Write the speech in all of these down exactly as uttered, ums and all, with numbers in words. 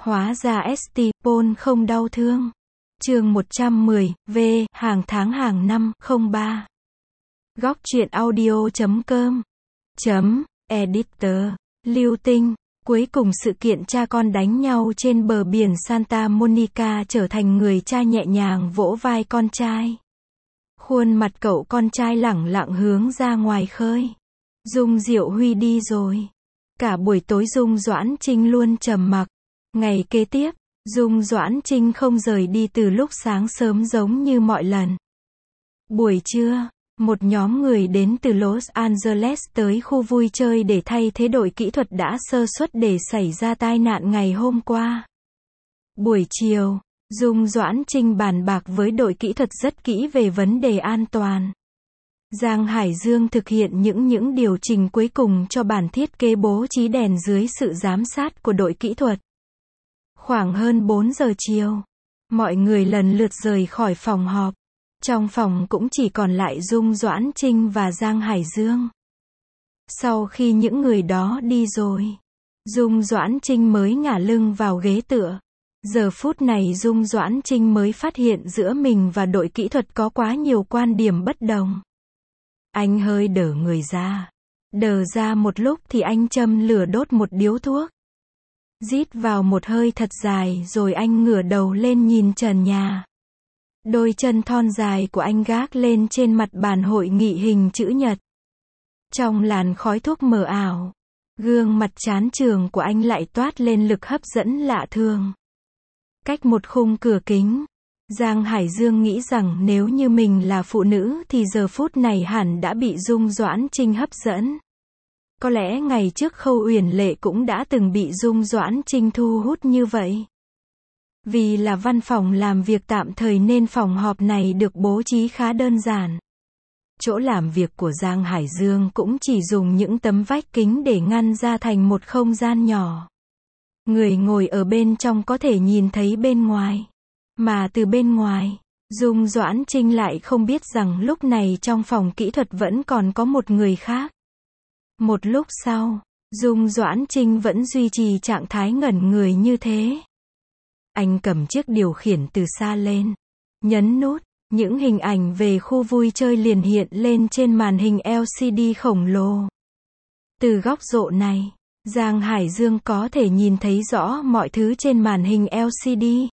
Hóa ra ét tê, Paul không đau thương. Chương một trăm mười, V, hàng tháng hàng năm, không ba. Góc truyện audio chấm com. Chấm, editor. Lưu Tinh. Cuối cùng sự kiện cha con đánh nhau trên bờ biển Santa Monica trở thành người cha nhẹ nhàng vỗ vai con trai. Khuôn mặt cậu con trai lẳng lặng hướng ra ngoài khơi. Dung Diệu Huy đi rồi. Cả buổi tối Dung Doãn Trinh luôn trầm mặc. Ngày kế tiếp, Dung Doãn Trinh không rời đi từ lúc sáng sớm giống như mọi lần. Buổi trưa, một nhóm người đến từ Los Angeles tới khu vui chơi để thay thế đội kỹ thuật đã sơ suất để xảy ra tai nạn ngày hôm qua. Buổi chiều, Dung Doãn Trinh bàn bạc với đội kỹ thuật rất kỹ về vấn đề an toàn. Giang Hải Dương thực hiện những những điều chỉnh cuối cùng cho bản thiết kế bố trí đèn dưới sự giám sát của đội kỹ thuật. Khoảng hơn bốn giờ chiều, mọi người lần lượt rời khỏi phòng họp. Trong phòng cũng chỉ còn lại Dung Doãn Trinh và Giang Hải Dương. Sau khi những người đó đi rồi, Dung Doãn Trinh mới ngả lưng vào ghế tựa. Giờ phút này Dung Doãn Trinh mới phát hiện giữa mình và đội kỹ thuật có quá nhiều quan điểm bất đồng. Anh hơi đờ người ra. Đờ ra một lúc thì anh châm lửa đốt một điếu thuốc. Rít vào một hơi thật dài rồi anh ngửa đầu lên nhìn trần nhà. Đôi chân thon dài của anh gác lên trên mặt bàn hội nghị hình chữ nhật. Trong làn khói thuốc mờ ảo, gương mặt chán chường của anh lại toát lên lực hấp dẫn lạ thường. Cách một khung cửa kính, Giang Hải Dương nghĩ rằng nếu như mình là phụ nữ thì giờ phút này hẳn đã bị Dung Doãn Trinh hấp dẫn. Có lẽ ngày trước Khâu Uyển Lệ cũng đã từng bị Dung Doãn Trinh thu hút như vậy. Vì là văn phòng làm việc tạm thời nên phòng họp này được bố trí khá đơn giản. Chỗ làm việc của Giang Hải Dương cũng chỉ dùng những tấm vách kính để ngăn ra thành một không gian nhỏ. Người ngồi ở bên trong có thể nhìn thấy bên ngoài. Mà từ bên ngoài, Dung Doãn Trinh lại không biết rằng lúc này trong phòng kỹ thuật vẫn còn có một người khác. Một lúc sau, Dung Doãn Trinh vẫn duy trì trạng thái ngẩn người như thế. Anh cầm chiếc điều khiển từ xa lên, nhấn nút, những hình ảnh về khu vui chơi liền hiện lên trên màn hình lờ xê đê khổng lồ. Từ góc độ này, Giang Hải Dương có thể nhìn thấy rõ mọi thứ trên màn hình lờ xê đê.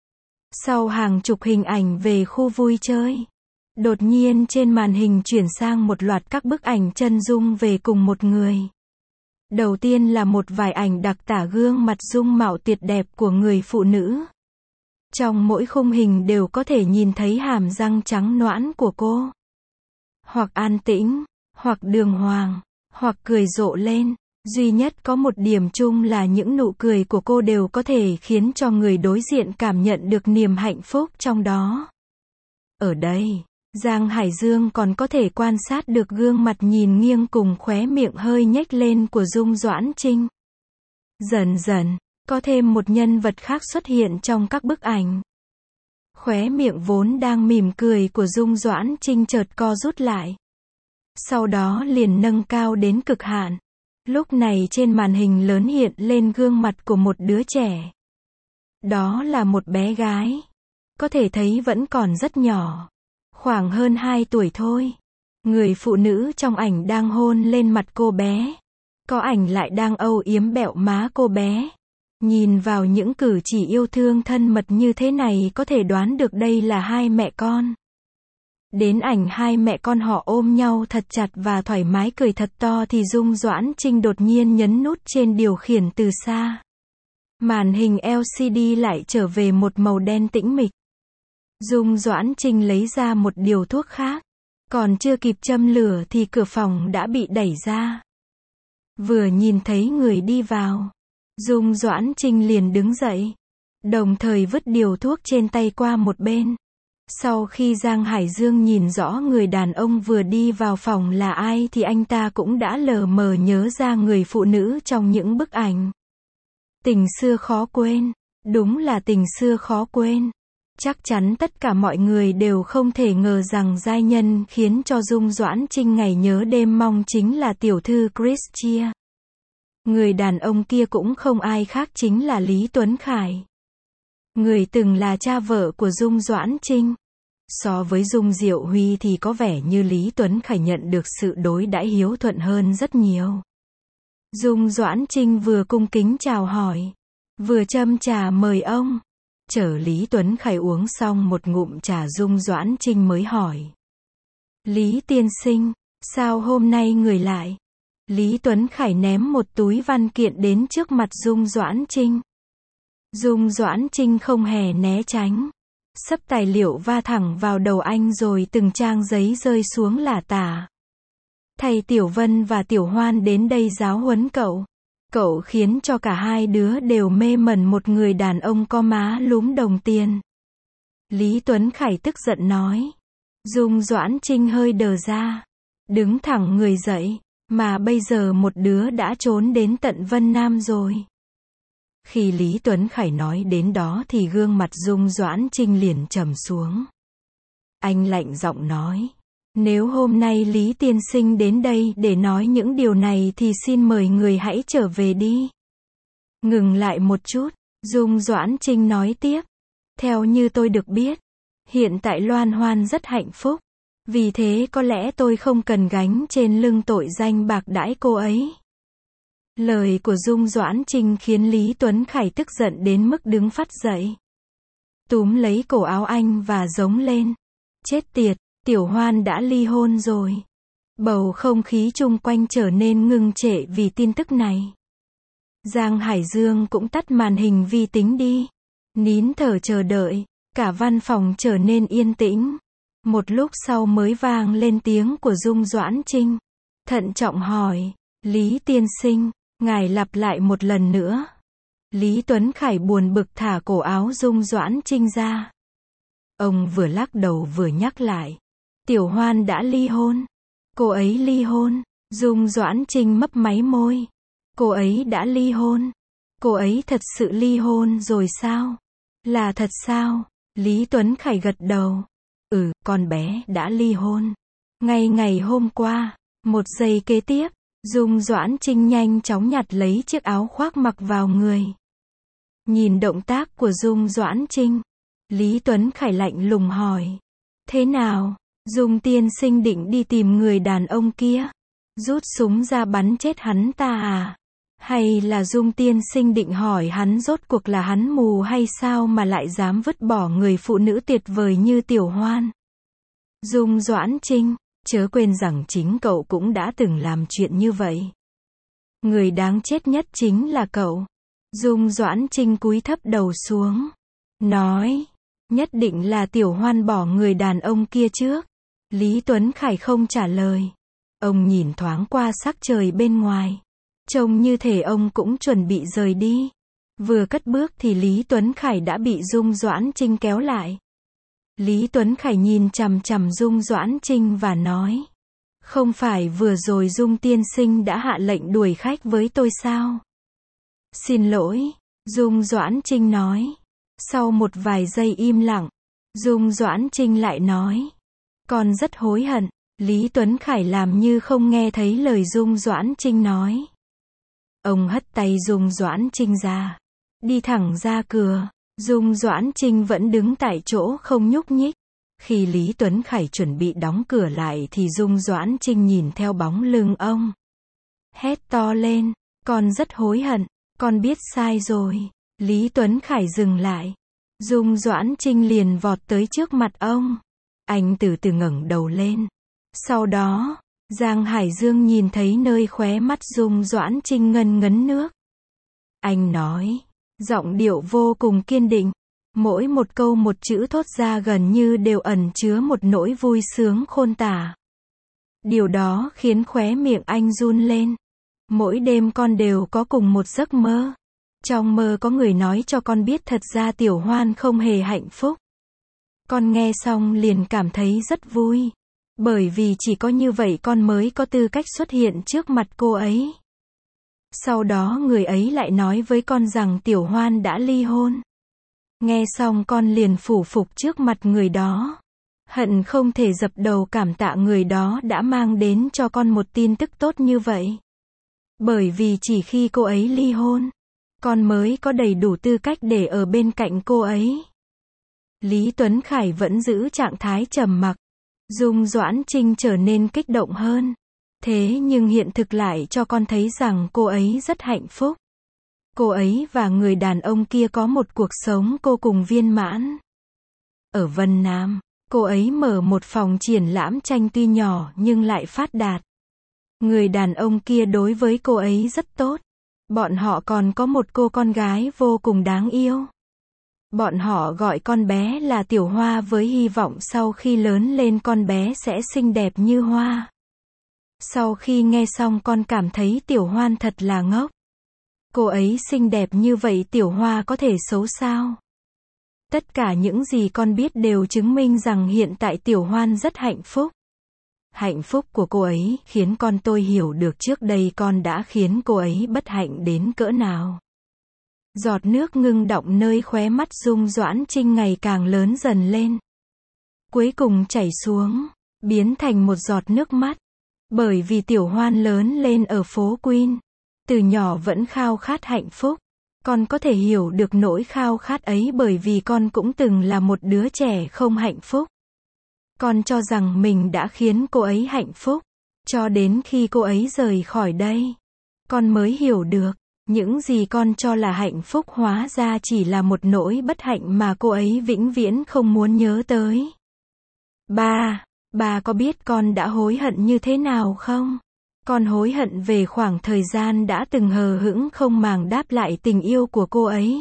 Sau hàng chục hình ảnh về khu vui chơi, đột nhiên trên màn hình chuyển sang một loạt các bức ảnh chân dung về cùng một người. Đầu tiên là một vài ảnh đặc tả gương mặt dung mạo tuyệt đẹp của người phụ nữ. Trong mỗi khung hình đều có thể nhìn thấy hàm răng trắng nõn của cô. Hoặc an tĩnh, hoặc đường hoàng, hoặc cười rộ lên. Duy nhất có một điểm chung là những nụ cười của cô đều có thể khiến cho người đối diện cảm nhận được niềm hạnh phúc trong đó. Ở đây, Giang Hải Dương còn có thể quan sát được gương mặt nhìn nghiêng cùng khóe miệng hơi nhếch lên của Dung Doãn Trinh. Dần dần, có thêm một nhân vật khác xuất hiện trong các bức ảnh. Khóe miệng vốn đang mỉm cười của Dung Doãn Trinh chợt co rút lại. Sau đó liền nâng cao đến cực hạn. Lúc này trên màn hình lớn hiện lên gương mặt của một đứa trẻ. Đó là một bé gái. Có thể thấy vẫn còn rất nhỏ. Khoảng hơn hai tuổi thôi. Người phụ nữ trong ảnh đang hôn lên mặt cô bé. Có ảnh lại đang âu yếm bẹo má cô bé. Nhìn vào những cử chỉ yêu thương thân mật như thế này có thể đoán được đây là hai mẹ con. Đến ảnh hai mẹ con họ ôm nhau thật chặt và thoải mái cười thật to thì Dung Doãn Trinh đột nhiên nhấn nút trên điều khiển từ xa. Màn hình lờ xê đê lại trở về một màu đen tĩnh mịch. Dung Doãn Trinh lấy ra một điều thuốc khác. Còn chưa kịp châm lửa thì cửa phòng đã bị đẩy ra. Vừa nhìn thấy người đi vào, Dung Doãn Trinh liền đứng dậy. Đồng thời vứt điều thuốc trên tay qua một bên. Sau khi Giang Hải Dương nhìn rõ người đàn ông vừa đi vào phòng là ai thì anh ta cũng đã lờ mờ nhớ ra người phụ nữ trong những bức ảnh. Tình xưa khó quên. Đúng là tình xưa khó quên. Chắc chắn tất cả mọi người đều không thể ngờ rằng giai nhân khiến cho Dung Doãn Trinh ngày nhớ đêm mong chính là tiểu thư Christia. Người đàn ông kia cũng không ai khác chính là Lý Tuấn Khải. Người từng là cha vợ của Dung Doãn Trinh. So với Dung Diệu Huy thì có vẻ như Lý Tuấn Khải nhận được sự đối đãi hiếu thuận hơn rất nhiều. Dung Doãn Trinh vừa cung kính chào hỏi, vừa châm trà mời ông. Chờ Lý Tuấn Khải uống xong một ngụm trà, Dung Doãn Trinh mới hỏi. Lý tiên sinh, sao hôm nay người lại? Lý Tuấn Khải ném một túi văn kiện đến trước mặt Dung Doãn Trinh. Dung Doãn Trinh không hề né tránh. Sấp tài liệu va thẳng vào đầu anh rồi từng trang giấy rơi xuống lả tả. Thầy Tiểu Vân và Tiểu Hoan đến đây giáo huấn cậu. Cậu khiến cho cả hai đứa đều mê mẩn một người đàn ông có má lúm đồng tiền. Lý Tuấn Khải tức giận nói. Dung Doãn Trinh hơi đờ ra. Đứng thẳng người dậy. Mà bây giờ một đứa đã trốn đến tận Vân Nam rồi. Khi Lý Tuấn Khải nói đến đó thì gương mặt Dung Doãn Trinh liền trầm xuống. Anh lạnh giọng nói. Nếu hôm nay Lý tiên sinh đến đây để nói những điều này thì xin mời người hãy trở về đi. Ngừng lại một chút, Dung Doãn Trinh nói tiếp. Theo như tôi được biết, hiện tại Loan Hoan rất hạnh phúc. Vì thế có lẽ tôi không cần gánh trên lưng tội danh bạc đãi cô ấy. Lời của Dung Doãn Trinh khiến Lý Tuấn Khải tức giận đến mức đứng phắt dậy. Túm lấy cổ áo anh và giống lên. Chết tiệt, Tiểu Hoan đã ly hôn rồi. Bầu không khí chung quanh trở nên ngưng trệ vì tin tức này. Giang Hải Dương cũng tắt màn hình vi tính đi. Nín thở chờ đợi, cả văn phòng trở nên yên tĩnh. Một lúc sau mới vang lên tiếng của Dung Doãn Trinh. Thận trọng hỏi, Lý tiên sinh, ngài lặp lại một lần nữa. Lý Tuấn Khải buồn bực thả cổ áo Dung Doãn Trinh ra. Ông vừa lắc đầu vừa nhắc lại. Tiểu Hoan đã ly hôn. Cô ấy ly hôn. Dung Doãn Trinh mấp máy môi. Cô ấy đã ly hôn. Cô ấy thật sự ly hôn rồi sao? Là thật sao? Lý Tuấn Khải gật đầu. Ừ, con bé đã ly hôn. Ngay ngày hôm qua. Một giây kế tiếp, Dung Doãn Trinh nhanh chóng nhặt lấy chiếc áo khoác mặc vào người. Nhìn động tác của Dung Doãn Trinh, Lý Tuấn Khải lạnh lùng hỏi. Thế nào? Dung tiên sinh định đi tìm người đàn ông kia? Rút súng ra bắn chết hắn ta à? Hay là Dung tiên sinh định hỏi hắn rốt cuộc là hắn mù hay sao mà lại dám vứt bỏ người phụ nữ tuyệt vời như Tiểu Hoan? Dung Doãn Trinh, chớ quên rằng chính cậu cũng đã từng làm chuyện như vậy. Người đáng chết nhất chính là cậu. Dung Doãn Trinh cúi thấp đầu xuống. Nói, nhất định là Tiểu Hoan bỏ người đàn ông kia trước. Lý Tuấn Khải không trả lời. Ông nhìn thoáng qua sắc trời bên ngoài. Trông như thể ông cũng chuẩn bị rời đi. Vừa cất bước thì Lý Tuấn Khải đã bị Dung Doãn Trinh kéo lại. Lý Tuấn Khải nhìn chằm chằm Dung Doãn Trinh và nói. Không phải vừa rồi Dung tiên sinh đã hạ lệnh đuổi khách với tôi sao? Xin lỗi, Dung Doãn Trinh nói. Sau một vài giây im lặng, Dung Doãn Trinh lại nói. Con rất hối hận. Lý Tuấn Khải làm như không nghe thấy lời Dung Doãn Trinh nói. Ông hất tay Dung Doãn Trinh ra. Đi thẳng ra cửa. Dung Doãn Trinh vẫn đứng tại chỗ không nhúc nhích. Khi Lý Tuấn Khải chuẩn bị đóng cửa lại thì Dung Doãn Trinh nhìn theo bóng lưng ông. Hét to lên. Con rất hối hận. Con biết sai rồi. Lý Tuấn Khải dừng lại. Dung Doãn Trinh liền vọt tới trước mặt ông. Anh từ từ ngẩng đầu lên. Sau đó, Giang Hải Dương nhìn thấy nơi khóe mắt Dung Doãn Trinh ngân ngấn nước. Anh nói, giọng điệu vô cùng kiên định. Mỗi một câu một chữ thốt ra gần như đều ẩn chứa một nỗi vui sướng khôn tả. Điều đó khiến khóe miệng anh run lên. Mỗi đêm con đều có cùng một giấc mơ. Trong mơ có người nói cho con biết thật ra Tiểu Hoan không hề hạnh phúc. Con nghe xong liền cảm thấy rất vui. Bởi vì chỉ có như vậy con mới có tư cách xuất hiện trước mặt cô ấy. Sau đó người ấy lại nói với con rằng Tiểu Hoan đã ly hôn. Nghe xong con liền phủ phục trước mặt người đó. Hận không thể dập đầu cảm tạ người đó đã mang đến cho con một tin tức tốt như vậy. Bởi vì chỉ khi cô ấy ly hôn, con mới có đầy đủ tư cách để ở bên cạnh cô ấy. Lý Tuấn Khải vẫn giữ trạng thái trầm mặc. Dung Doãn Trinh trở nên kích động hơn. Thế nhưng hiện thực lại cho con thấy rằng cô ấy rất hạnh phúc. Cô ấy và người đàn ông kia có một cuộc sống vô cùng viên mãn. Ở Vân Nam, cô ấy mở một phòng triển lãm tranh tuy nhỏ nhưng lại phát đạt. Người đàn ông kia đối với cô ấy rất tốt. Bọn họ còn có một cô con gái vô cùng đáng yêu. Bọn họ gọi con bé là Tiểu Hoa với hy vọng sau khi lớn lên con bé sẽ xinh đẹp như hoa. Sau khi nghe xong con cảm thấy Tiểu Hoan thật là ngốc. Cô ấy xinh đẹp như vậy Tiểu Hoa có thể xấu sao? Tất cả những gì con biết đều chứng minh rằng hiện tại Tiểu Hoan rất hạnh phúc. Hạnh phúc của cô ấy khiến con tôi hiểu được trước đây con đã khiến cô ấy bất hạnh đến cỡ nào. Giọt nước ngưng đọng nơi khóe mắt Dung Doãn Trinh ngày càng lớn dần lên. Cuối cùng chảy xuống, biến thành một giọt nước mắt. Bởi vì Tiểu Hoan lớn lên ở phố Queen, từ nhỏ vẫn khao khát hạnh phúc. Con có thể hiểu được nỗi khao khát ấy bởi vì con cũng từng là một đứa trẻ không hạnh phúc. Con cho rằng mình đã khiến cô ấy hạnh phúc, cho đến khi cô ấy rời khỏi đây. Con mới hiểu được, những gì con cho là hạnh phúc hóa ra chỉ là một nỗi bất hạnh mà cô ấy vĩnh viễn không muốn nhớ tới. Ba, ba có biết con đã hối hận như thế nào không? Con hối hận về khoảng thời gian đã từng hờ hững không màng đáp lại tình yêu của cô ấy.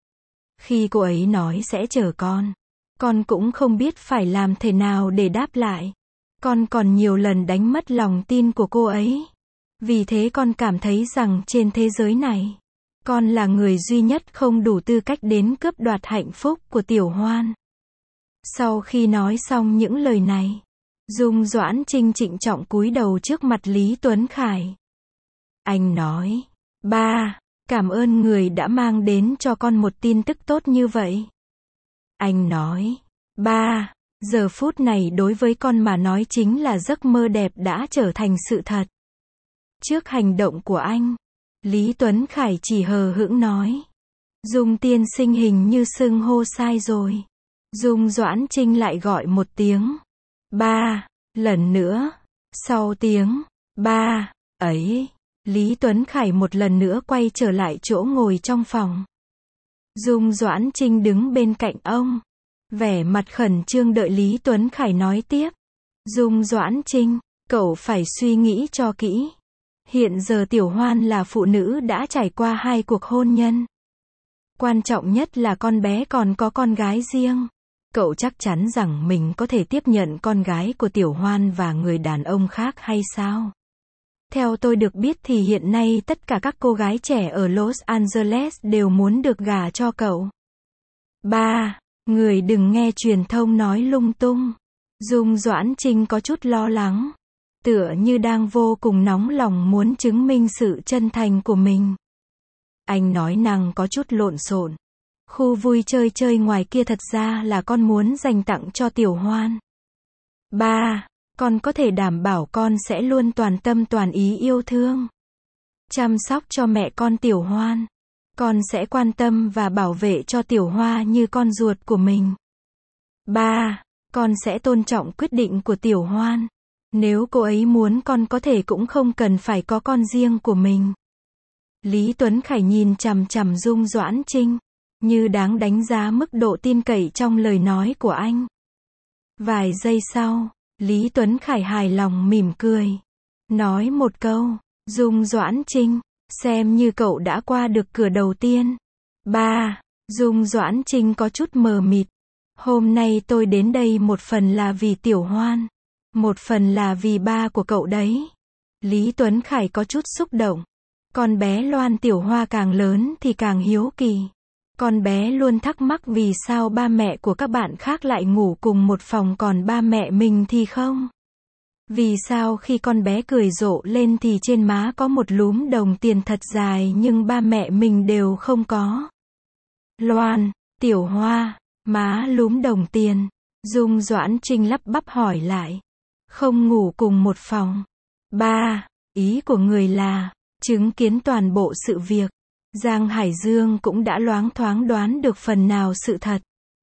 Khi cô ấy nói sẽ chờ con, con cũng không biết phải làm thế nào để đáp lại. Con còn nhiều lần đánh mất lòng tin của cô ấy. Vì thế con cảm thấy rằng trên thế giới này, con là người duy nhất không đủ tư cách đến cướp đoạt hạnh phúc của Tiểu Hoan. Sau khi nói xong những lời này, Dung Doãn Trinh trịnh trọng cúi đầu trước mặt Lý Tuấn Khải. Anh nói, ba, cảm ơn người đã mang đến cho con một tin tức tốt như vậy. Anh nói, ba, giờ phút này đối với con mà nói chính là giấc mơ đẹp đã trở thành sự thật. Trước hành động của anh, Lý Tuấn Khải chỉ hờ hững nói. Dung tiên sinh hình như xưng hô sai rồi. Dung Doãn Trinh lại gọi một tiếng. Ba, lần nữa. Sau tiếng, ba, ấy, Lý Tuấn Khải một lần nữa quay trở lại chỗ ngồi trong phòng. Dung Doãn Trinh đứng bên cạnh ông. Vẻ mặt khẩn trương đợi Lý Tuấn Khải nói tiếp. Dung Doãn Trinh, cậu phải suy nghĩ cho kỹ. Hiện giờ Tiểu Hoan là phụ nữ đã trải qua hai cuộc hôn nhân. Quan trọng nhất là con bé còn có con gái riêng. Cậu chắc chắn rằng mình có thể tiếp nhận con gái của Tiểu Hoan và người đàn ông khác hay sao? Theo tôi được biết thì hiện nay tất cả các cô gái trẻ ở Los Angeles đều muốn được gả cho cậu. Ba, người đừng nghe truyền thông nói lung tung. Dung Doãn Trinh có chút lo lắng. Tựa như đang vô cùng nóng lòng muốn chứng minh sự chân thành của mình. Anh nói năng có chút lộn xộn. Khu vui chơi chơi ngoài kia thật ra là con muốn dành tặng cho Tiểu Hoan. Ba, con có thể đảm bảo con sẽ luôn toàn tâm toàn ý yêu thương, chăm sóc cho mẹ con Tiểu Hoan. Con sẽ quan tâm và bảo vệ cho Tiểu Hoa như con ruột của mình. Ba, con sẽ tôn trọng quyết định của Tiểu Hoan. Nếu cô ấy muốn con có thể cũng không cần phải có con riêng của mình. Lý Tuấn Khải nhìn chằm chằm Dung Doãn Trinh, như đáng đánh giá mức độ tin cậy trong lời nói của anh. Vài giây sau, Lý Tuấn Khải hài lòng mỉm cười. Nói một câu, Dung Doãn Trinh, xem như cậu đã qua được cửa đầu tiên. Ba, Dung Doãn Trinh có chút mờ mịt. Hôm nay tôi đến đây một phần là vì Tiểu Hoan. Một phần là vì ba của cậu đấy. Lý Tuấn Khải có chút xúc động. Con bé Loan Tiểu Hoa càng lớn thì càng hiếu kỳ. Con bé luôn thắc mắc vì sao ba mẹ của các bạn khác lại ngủ cùng một phòng còn ba mẹ mình thì không. Vì sao khi con bé cười rộ lên thì trên má có một lúm đồng tiền thật dài nhưng ba mẹ mình đều không có. Loan, Tiểu Hoa, má lúm đồng tiền. Dung Doãn Trinh lắp bắp hỏi lại. Không ngủ cùng một phòng. Ba, ý của người là, Chứng kiến toàn bộ sự việc, Giang Hải Dương cũng đã loáng thoáng đoán được phần nào sự thật.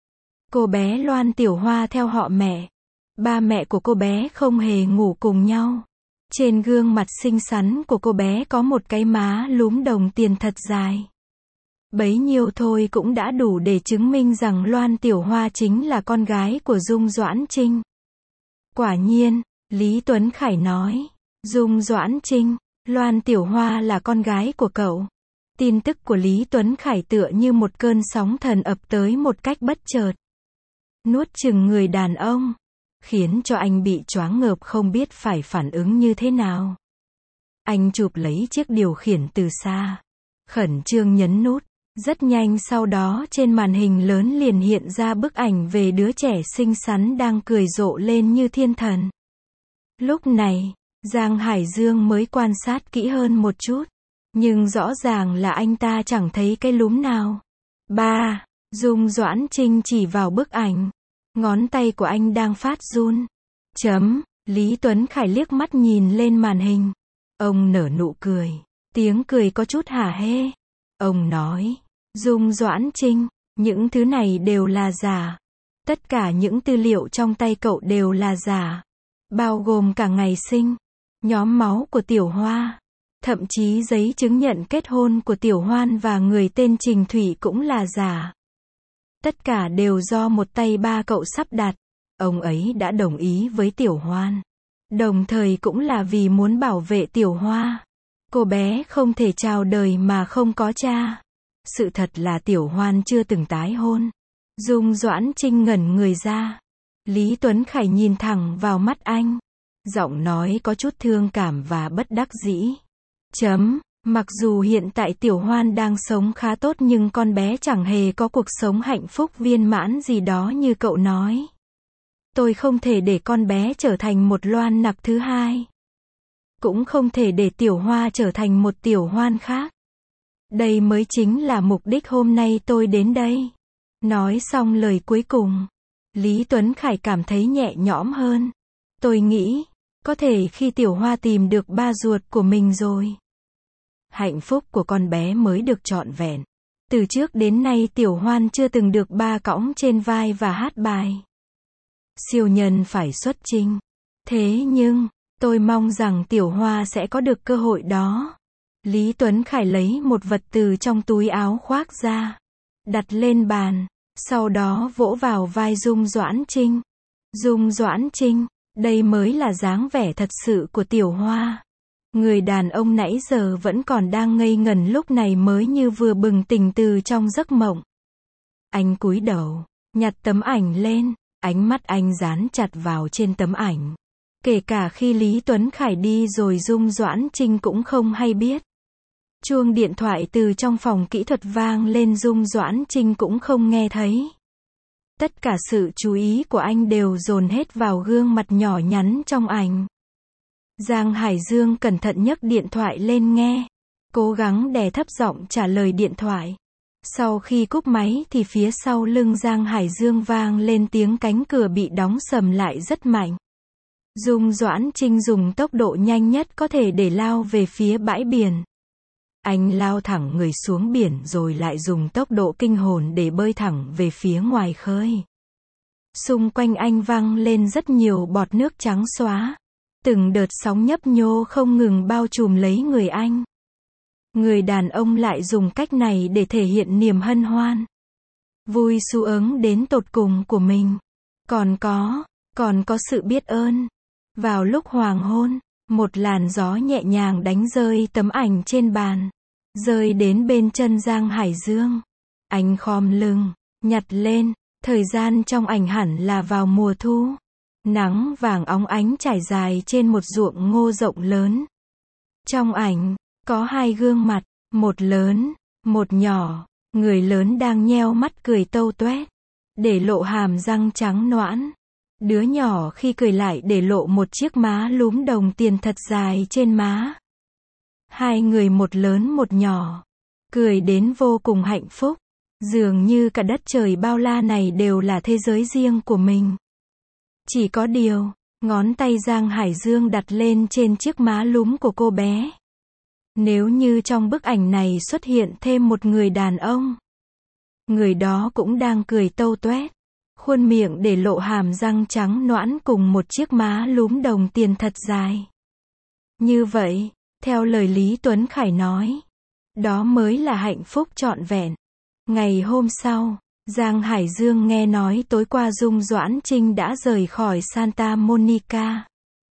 Cô bé Loan Tiểu Hoa theo họ mẹ. Ba mẹ của cô bé không hề ngủ cùng nhau. Trên gương mặt xinh xắn của cô bé có một cái má lúm đồng tiền thật dài. Bấy nhiêu thôi cũng đã đủ để chứng minh rằng Loan Tiểu Hoa chính là con gái của Dung Doãn Trinh. Quả nhiên, Lý Tuấn Khải nói, Dung Doãn Trinh, Loan Tiểu Hoa là con gái của cậu. Tin tức của Lý Tuấn Khải tựa như một cơn sóng thần ập tới một cách bất chợt. Nuốt chửng người đàn ông, khiến cho anh bị choáng ngợp không biết phải phản ứng như thế nào. Anh chụp lấy chiếc điều khiển từ xa, khẩn trương nhấn nút. Rất nhanh sau đó trên màn hình lớn liền hiện ra bức ảnh về đứa trẻ xinh xắn đang cười rộ lên như thiên thần. Lúc này, Giang Hải Dương mới quan sát kỹ hơn một chút. Nhưng rõ ràng là anh ta chẳng thấy cái lúm nào. Ba, Dung Doãn Trinh chỉ vào bức ảnh. Ngón tay của anh đang phát run. Chấm, Lý Tuấn Khải liếc mắt nhìn lên màn hình. Ông nở nụ cười. Tiếng cười có chút hả hê. Ông nói, Dung Doãn Trinh, những thứ này đều là giả. Tất cả những tư liệu trong tay cậu đều là giả. Bao gồm cả ngày sinh, nhóm máu của Tiểu Hoa. Thậm chí giấy chứng nhận kết hôn của Tiểu Hoan và người tên Trình Thủy cũng là giả. Tất cả đều do một tay ba cậu sắp đặt. Ông ấy đã đồng ý với Tiểu Hoan. Đồng thời cũng là vì muốn bảo vệ Tiểu Hoa. Cô bé không thể chào đời mà không có cha. Sự thật là Tiểu Hoan chưa từng tái hôn. Dung Doãn Trinh ngẩn người ra. Lý Tuấn Khải nhìn thẳng vào mắt anh. Giọng nói có chút thương cảm và bất đắc dĩ. Chấm, mặc dù hiện tại Tiểu Hoan đang sống khá tốt nhưng con bé chẳng hề có cuộc sống hạnh phúc viên mãn gì đó như cậu nói. Tôi không thể để con bé trở thành một Loan Nặc thứ hai. Cũng không thể để Tiểu Hoa trở thành một Tiểu Hoan khác. Đây mới chính là mục đích hôm nay tôi đến đây. Nói xong lời cuối cùng, Lý Tuấn Khải cảm thấy nhẹ nhõm hơn. Tôi nghĩ, có thể khi Tiểu Hoa tìm được ba ruột của mình rồi. Hạnh phúc của con bé mới được trọn vẹn. Từ trước đến nay Tiểu Hoan chưa từng được ba cõng trên vai và hát bài. Siêu nhân phải xuất chinh. Thế nhưng, tôi mong rằng Tiểu Hoa sẽ có được cơ hội đó. Lý Tuấn Khải lấy một vật từ trong túi áo khoác ra. Đặt lên bàn. Sau đó vỗ vào vai Dung Doãn Trinh. Dung Doãn Trinh, đây mới là dáng vẻ thật sự của Tiểu Hoa. Người đàn ông nãy giờ vẫn còn đang ngây ngẩn lúc này mới như vừa bừng tỉnh từ trong giấc mộng. Anh cúi đầu, nhặt tấm ảnh lên, ánh mắt anh dán chặt vào trên tấm ảnh. Kể cả khi Lý Tuấn Khải đi rồi Dung Doãn Trinh cũng không hay biết. Chuông điện thoại từ trong phòng kỹ thuật vang lên Dung Doãn Trinh cũng không nghe thấy. Tất cả sự chú ý của anh đều dồn hết vào gương mặt nhỏ nhắn trong ảnh. Giang Hải Dương cẩn thận nhấc điện thoại lên nghe. Cố gắng đè thấp giọng trả lời điện thoại. Sau khi cúp máy thì phía sau lưng Giang Hải Dương vang lên tiếng cánh cửa bị đóng sầm lại rất mạnh. Dung Doãn Trinh dùng tốc độ nhanh nhất có thể để lao về phía bãi biển. Anh lao thẳng người xuống biển rồi lại dùng tốc độ kinh hồn để bơi thẳng về phía ngoài khơi. Xung quanh anh văng lên rất nhiều bọt nước trắng xóa. Từng đợt sóng nhấp nhô không ngừng bao trùm lấy người anh. Người đàn ông lại dùng cách này để thể hiện niềm hân hoan. Vui sướng đến tột cùng của mình. Còn có, còn có sự biết ơn. Vào lúc hoàng hôn, một làn gió nhẹ nhàng đánh rơi tấm ảnh trên bàn. Rơi đến bên chân Giang Hải Dương. Anh khom lưng, nhặt lên. Thời gian trong ảnh hẳn là vào mùa thu. Nắng vàng óng ánh trải dài trên một ruộng ngô rộng lớn. Trong ảnh, có hai gương mặt, một lớn, một nhỏ. Người lớn đang nheo mắt cười tâu toét, để lộ hàm răng trắng nõn. Đứa nhỏ khi cười lại để lộ một chiếc má lúm đồng tiền thật dài trên má. Hai người một lớn một nhỏ, cười đến vô cùng hạnh phúc. Dường như cả đất trời bao la này đều là thế giới riêng của mình. Chỉ có điều, ngón tay Giang Hải Dương đặt lên trên chiếc má lúm của cô bé. Nếu như trong bức ảnh này xuất hiện thêm một người đàn ông, người đó cũng đang cười tâu toét, khuôn miệng để lộ hàm răng trắng nõn cùng một chiếc má lúm đồng tiền thật dài. Như vậy, theo lời Lý Tuấn Khải nói, đó mới là hạnh phúc trọn vẹn. Ngày hôm sau, Giang Hải Dương nghe nói tối qua Dung Doãn Trinh đã rời khỏi Santa Monica.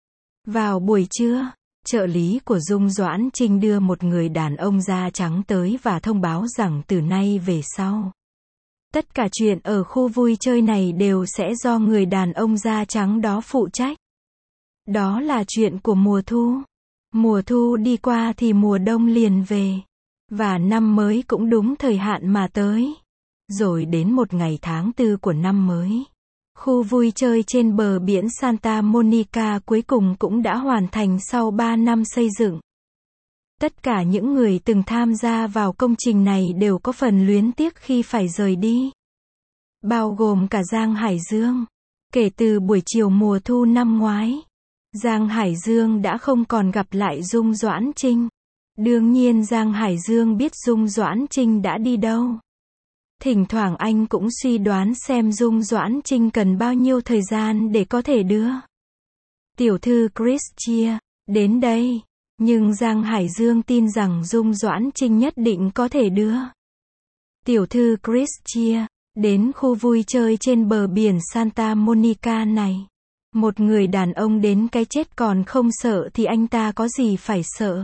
Vào buổi trưa, trợ lý của Dung Doãn Trinh đưa một người đàn ông da trắng tới và thông báo rằng từ nay về sau, tất cả chuyện ở khu vui chơi này đều sẽ do người đàn ông da trắng đó phụ trách. Đó là chuyện của mùa thu. Mùa thu đi qua thì mùa đông liền về. Và năm mới cũng đúng thời hạn mà tới. Rồi đến một ngày tháng tư của năm mới, khu vui chơi trên bờ biển Santa Monica cuối cùng cũng đã hoàn thành sau ba năm xây dựng. Tất cả những người từng tham gia vào công trình này đều có phần luyến tiếc khi phải rời đi. Bao gồm cả Giang Hải Dương. Kể từ buổi chiều mùa thu năm ngoái, Giang Hải Dương đã không còn gặp lại Dung Doãn Trinh. Đương nhiên Giang Hải Dương biết Dung Doãn Trinh đã đi đâu. Thỉnh thoảng anh cũng suy đoán xem Dung Doãn Trinh cần bao nhiêu thời gian để có thể đưa tiểu thư Christia đến đây. Nhưng Giang Hải Dương tin rằng Dung Doãn Trinh nhất định có thể đưa tiểu thư Christia đến khu vui chơi trên bờ biển Santa Monica này. Một người đàn ông đến cái chết còn không sợ thì anh ta có gì phải sợ.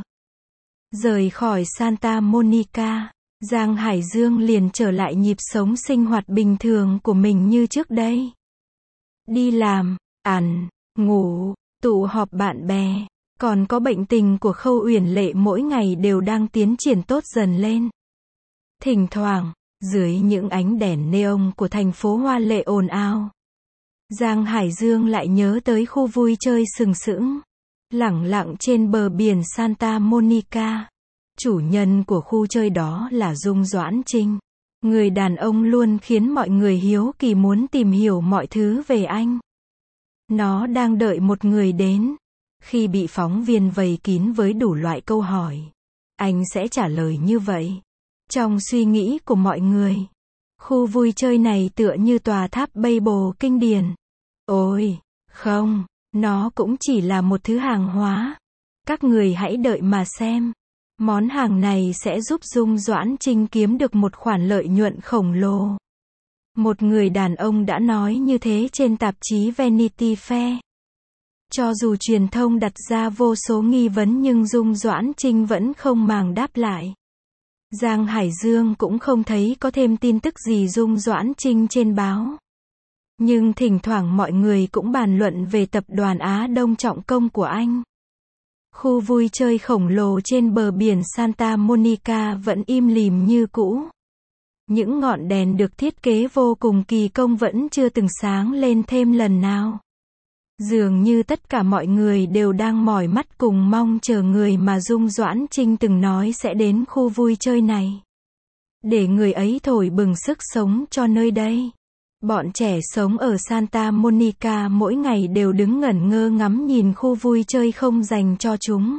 Rời khỏi Santa Monica, Giang Hải Dương liền trở lại nhịp sống sinh hoạt bình thường của mình như trước đây. Đi làm, ăn, ngủ, tụ họp bạn bè, còn có bệnh tình của Khâu Uyển Lệ mỗi ngày đều đang tiến triển tốt dần lên. Thỉnh thoảng, dưới những ánh đèn neon của thành phố hoa lệ ồn ào, Giang Hải Dương lại nhớ tới khu vui chơi sừng sững, lẳng lặng trên bờ biển Santa Monica. Chủ nhân của khu chơi đó là Dung Doãn Trinh. Người đàn ông luôn khiến mọi người hiếu kỳ muốn tìm hiểu mọi thứ về anh. Nó đang đợi một người đến. Khi bị phóng viên vây kín với đủ loại câu hỏi, anh sẽ trả lời như vậy. Trong suy nghĩ của mọi người, khu vui chơi này tựa như tòa tháp Babel kinh điển. Ôi, không, nó cũng chỉ là một thứ hàng hóa. Các người hãy đợi mà xem. Món hàng này sẽ giúp Dung Doãn Trinh kiếm được một khoản lợi nhuận khổng lồ. Một người đàn ông đã nói như thế trên tạp chí Vanity Fair. Cho dù truyền thông đặt ra vô số nghi vấn nhưng Dung Doãn Trinh vẫn không màng đáp lại. Giang Hải Dương cũng không thấy có thêm tin tức gì Dung Doãn Trinh trên báo. Nhưng thỉnh thoảng mọi người cũng bàn luận về tập đoàn Á Đông trọng công của anh. Khu vui chơi khổng lồ trên bờ biển Santa Monica vẫn im lìm như cũ. Những ngọn đèn được thiết kế vô cùng kỳ công vẫn chưa từng sáng lên thêm lần nào. Dường như tất cả mọi người đều đang mỏi mắt cùng mong chờ người mà Dung Doãn Trinh từng nói sẽ đến khu vui chơi này. Để người ấy thổi bừng sức sống cho nơi đây. Bọn trẻ sống ở Santa Monica mỗi ngày đều đứng ngẩn ngơ ngắm nhìn khu vui chơi không dành cho chúng.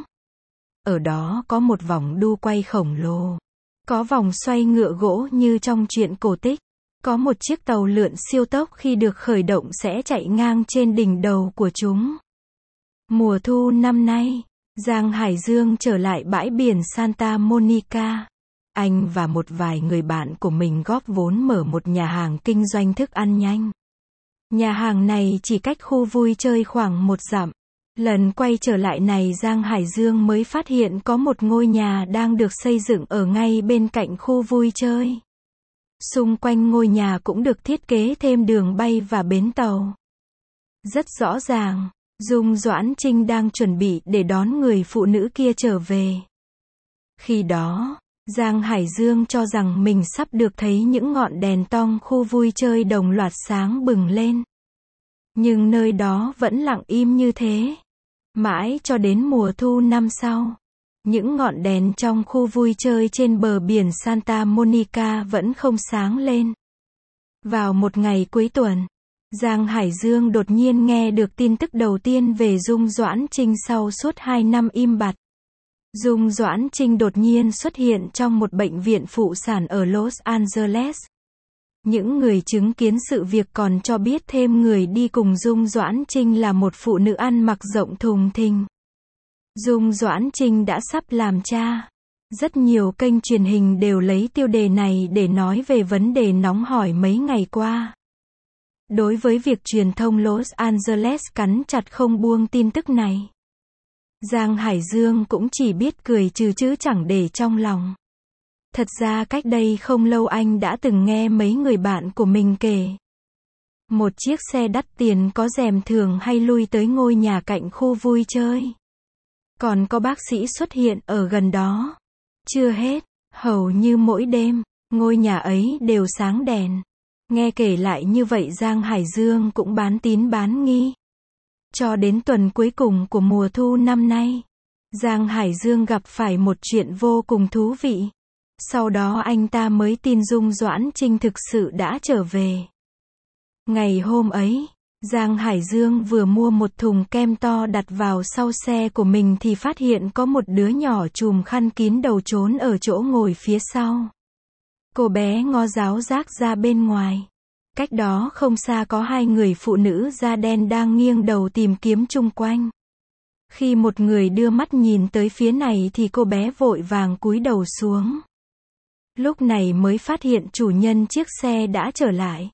Ở đó có một vòng đu quay khổng lồ. Có vòng xoay ngựa gỗ như trong truyện cổ tích. Có một chiếc tàu lượn siêu tốc khi được khởi động sẽ chạy ngang trên đỉnh đầu của chúng. Mùa thu năm nay, Giang Hải Dương trở lại bãi biển Santa Monica. Anh và một vài người bạn của mình góp vốn mở một nhà hàng kinh doanh thức ăn nhanh. Nhà hàng này chỉ cách khu vui chơi khoảng một dặm. Lần quay trở lại này Giang Hải Dương mới phát hiện có một ngôi nhà đang được xây dựng ở ngay bên cạnh khu vui chơi. Xung quanh ngôi nhà cũng được thiết kế thêm đường bay và bến tàu. Rất rõ ràng, Dung Doãn Trinh đang chuẩn bị để đón người phụ nữ kia trở về. Khi đó, Giang Hải Dương cho rằng mình sắp được thấy những ngọn đèn tong khu vui chơi đồng loạt sáng bừng lên. Nhưng nơi đó vẫn lặng im như thế. Mãi cho đến mùa thu năm sau, những ngọn đèn trong khu vui chơi trên bờ biển Santa Monica vẫn không sáng lên. Vào một ngày cuối tuần, Giang Hải Dương đột nhiên nghe được tin tức đầu tiên về Dung Doãn Trinh sau suốt hai năm im bặt. Dung Doãn Trinh đột nhiên xuất hiện trong một bệnh viện phụ sản ở Los Angeles. Những người chứng kiến sự việc còn cho biết thêm người đi cùng Dung Doãn Trinh là một phụ nữ ăn mặc rộng thùng thình. Dung Doãn Trinh đã sắp làm cha. Rất nhiều kênh truyền hình đều lấy tiêu đề này để nói về vấn đề nóng hổi mấy ngày qua. Đối với việc truyền thông Los Angeles cắn chặt không buông tin tức này, Giang Hải Dương cũng chỉ biết cười trừ chứ chẳng để trong lòng. Thật ra cách đây không lâu anh đã từng nghe mấy người bạn của mình kể. Một chiếc xe đắt tiền có rèm thường hay lui tới ngôi nhà cạnh khu vui chơi. Còn có bác sĩ xuất hiện ở gần đó. Chưa hết, hầu như mỗi đêm, ngôi nhà ấy đều sáng đèn. Nghe kể lại như vậy Giang Hải Dương cũng bán tín bán nghi. Cho đến tuần cuối cùng của mùa thu năm nay, Giang Hải Dương gặp phải một chuyện vô cùng thú vị. Sau đó anh ta mới tin Dung Doãn Trinh thực sự đã trở về. Ngày hôm ấy, Giang Hải Dương vừa mua một thùng kem to đặt vào sau xe của mình thì phát hiện có một đứa nhỏ trùm khăn kín đầu trốn ở chỗ ngồi phía sau. Cô bé ngó giáo giác ra bên ngoài. Cách đó không xa có hai người phụ nữ da đen đang nghiêng đầu tìm kiếm chung quanh. Khi một người đưa mắt nhìn tới phía này thì cô bé vội vàng cúi đầu xuống. Lúc này mới phát hiện chủ nhân chiếc xe đã trở lại.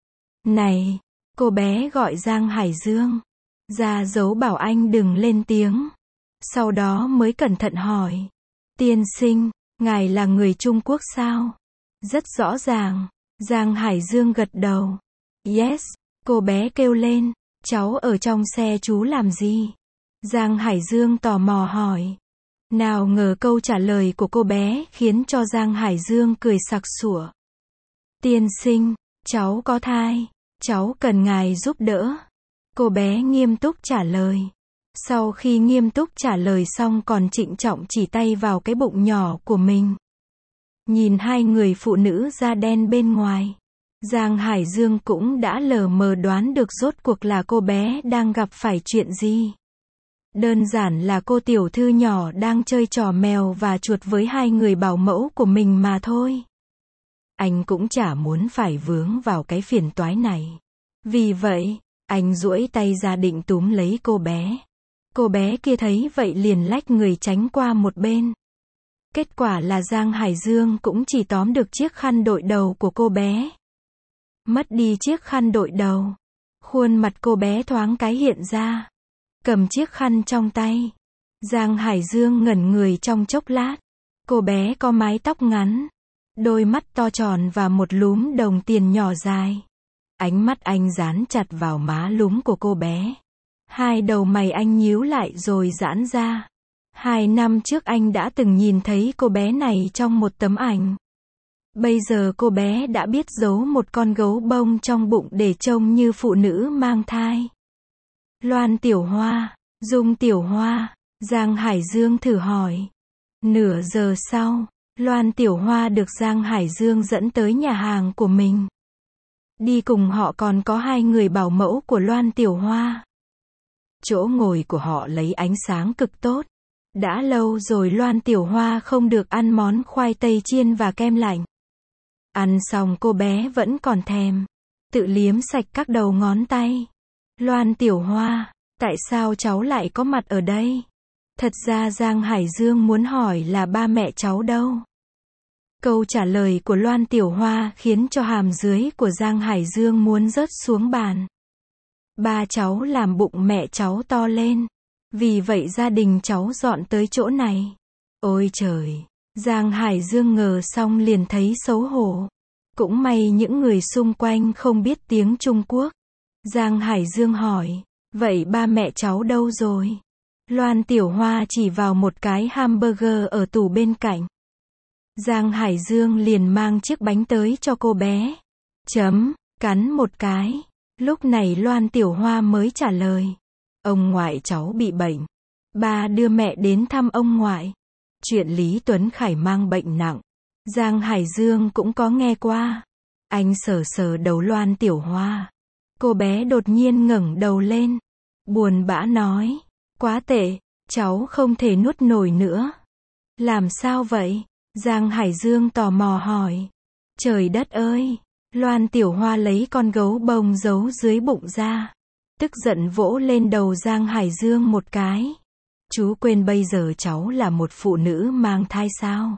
Này! Cô bé gọi Giang Hải Dương ra dấu bảo anh đừng lên tiếng. Sau đó mới cẩn thận hỏi. Tiên sinh, ngài là người Trung Quốc sao? Rất rõ ràng. Giang Hải Dương gật đầu. Yes, cô bé kêu lên. Cháu ở trong xe chú làm gì? Giang Hải Dương tò mò hỏi. Nào ngờ câu trả lời của cô bé khiến cho Giang Hải Dương cười sặc sủa. Tiên sinh, cháu có thai. Cháu cần ngài giúp đỡ. Cô bé nghiêm túc trả lời. Sau khi nghiêm túc trả lời xong còn trịnh trọng chỉ tay vào cái bụng nhỏ của mình. Nhìn hai người phụ nữ da đen bên ngoài, Giang Hải Dương cũng đã lờ mờ đoán được rốt cuộc là cô bé đang gặp phải chuyện gì. Đơn giản là cô tiểu thư nhỏ đang chơi trò mèo và chuột với hai người bảo mẫu của mình mà thôi. Anh cũng chả muốn phải vướng vào cái phiền toái này. Vì vậy, anh duỗi tay ra định túm lấy cô bé. Cô bé kia thấy vậy liền lách người tránh qua một bên. Kết quả là Giang Hải Dương cũng chỉ tóm được chiếc khăn đội đầu của cô bé. Mất đi chiếc khăn đội đầu. Khuôn mặt cô bé thoáng cái hiện ra. Cầm chiếc khăn trong tay. Giang Hải Dương ngẩn người trong chốc lát. Cô bé có mái tóc ngắn, đôi mắt to tròn và một lúm đồng tiền nhỏ dài. Ánh mắt anh dán chặt vào má lúm của cô bé. Hai đầu mày anh nhíu lại rồi giãn ra. Hai năm trước anh đã từng nhìn thấy cô bé này trong một tấm ảnh. Bây giờ cô bé đã biết giấu một con gấu bông trong bụng để trông như phụ nữ mang thai. Loan Tiểu Hoa, Dung Tiểu Hoa, Giang Hải Dương thử hỏi. Nửa giờ sau, Loan Tiểu Hoa được Giang Hải Dương dẫn tới nhà hàng của mình. Đi cùng họ còn có hai người bảo mẫu của Loan Tiểu Hoa. Chỗ ngồi của họ lấy ánh sáng cực tốt. Đã lâu rồi Loan Tiểu Hoa không được ăn món khoai tây chiên và kem lạnh. Ăn xong cô bé vẫn còn thèm. Tự liếm sạch các đầu ngón tay. Loan Tiểu Hoa, tại sao cháu lại có mặt ở đây? Thật ra Giang Hải Dương muốn hỏi là ba mẹ cháu đâu? Câu trả lời của Loan Tiểu Hoa khiến cho hàm dưới của Giang Hải Dương muốn rớt xuống bàn. Ba cháu làm bụng mẹ cháu to lên. Vì vậy gia đình cháu dọn tới chỗ này. Ôi trời! Giang Hải Dương ngờ xong liền thấy xấu hổ. Cũng may những người xung quanh không biết tiếng Trung Quốc. Giang Hải Dương hỏi, vậy ba mẹ cháu đâu rồi? Loan Tiểu Hoa chỉ vào một cái hamburger ở tủ bên cạnh. Giang Hải Dương liền mang chiếc bánh tới cho cô bé. Chấm, cắn một cái. Lúc này Loan Tiểu Hoa mới trả lời. Ông ngoại cháu bị bệnh. Ba đưa mẹ đến thăm ông ngoại. Chuyện Lý Tuấn Khải mang bệnh nặng. Giang Hải Dương cũng có nghe qua. Anh sờ sờ đầu Loan Tiểu Hoa. Cô bé đột nhiên ngẩng đầu lên. Buồn bã nói. Quá tệ, cháu không thể nuốt nổi nữa. Làm sao vậy? Giang Hải Dương tò mò hỏi. Trời đất ơi! Loan Tiểu Hoa lấy con gấu bông giấu dưới bụng ra. Tức giận vỗ lên đầu Giang Hải Dương một cái. Chú quên bây giờ cháu là một phụ nữ mang thai sao?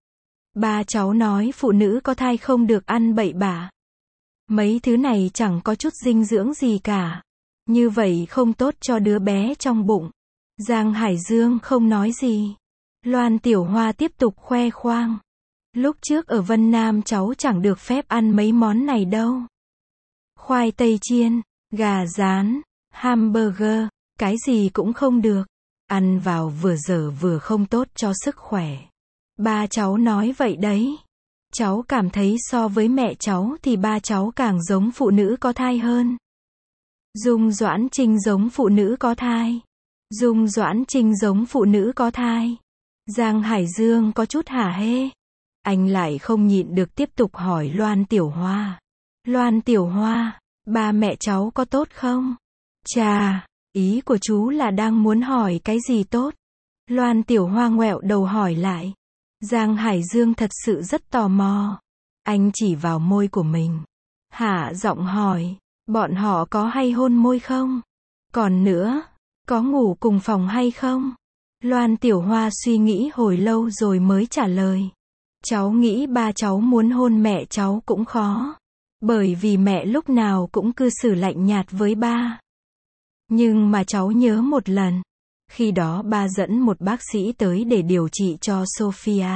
Ba cháu nói phụ nữ có thai không được ăn bậy bạ. Mấy thứ này chẳng có chút dinh dưỡng gì cả. Như vậy không tốt cho đứa bé trong bụng. Giang Hải Dương không nói gì. Loan Tiểu Hoa tiếp tục khoe khoang. Lúc trước ở Vân Nam cháu chẳng được phép ăn mấy món này đâu. Khoai tây chiên, gà rán, hamburger, cái gì cũng không được. Ăn vào vừa dở vừa không tốt cho sức khỏe. Ba cháu nói vậy đấy. Cháu cảm thấy so với mẹ cháu thì ba cháu càng giống phụ nữ có thai hơn. Dung Doãn Trinh giống phụ nữ có thai. Dung Doãn Trinh giống phụ nữ có thai. Giang Hải Dương có chút hả hê. Anh lại không nhịn được tiếp tục hỏi Loan Tiểu Hoa. Loan Tiểu Hoa, ba mẹ cháu có tốt không? Chà, ý của chú là đang muốn hỏi cái gì tốt? Loan Tiểu Hoa ngoẹo đầu hỏi lại. Giang Hải Dương thật sự rất tò mò. Anh chỉ vào môi của mình. Hạ giọng hỏi, bọn họ có hay hôn môi không? Còn nữa, có ngủ cùng phòng hay không? Loan Tiểu Hoa suy nghĩ hồi lâu rồi mới trả lời. Cháu nghĩ ba cháu muốn hôn mẹ cháu cũng khó. Bởi vì mẹ lúc nào cũng cư xử lạnh nhạt với ba. Nhưng mà cháu nhớ một lần. Khi đó ba dẫn một bác sĩ tới để điều trị cho Sophia.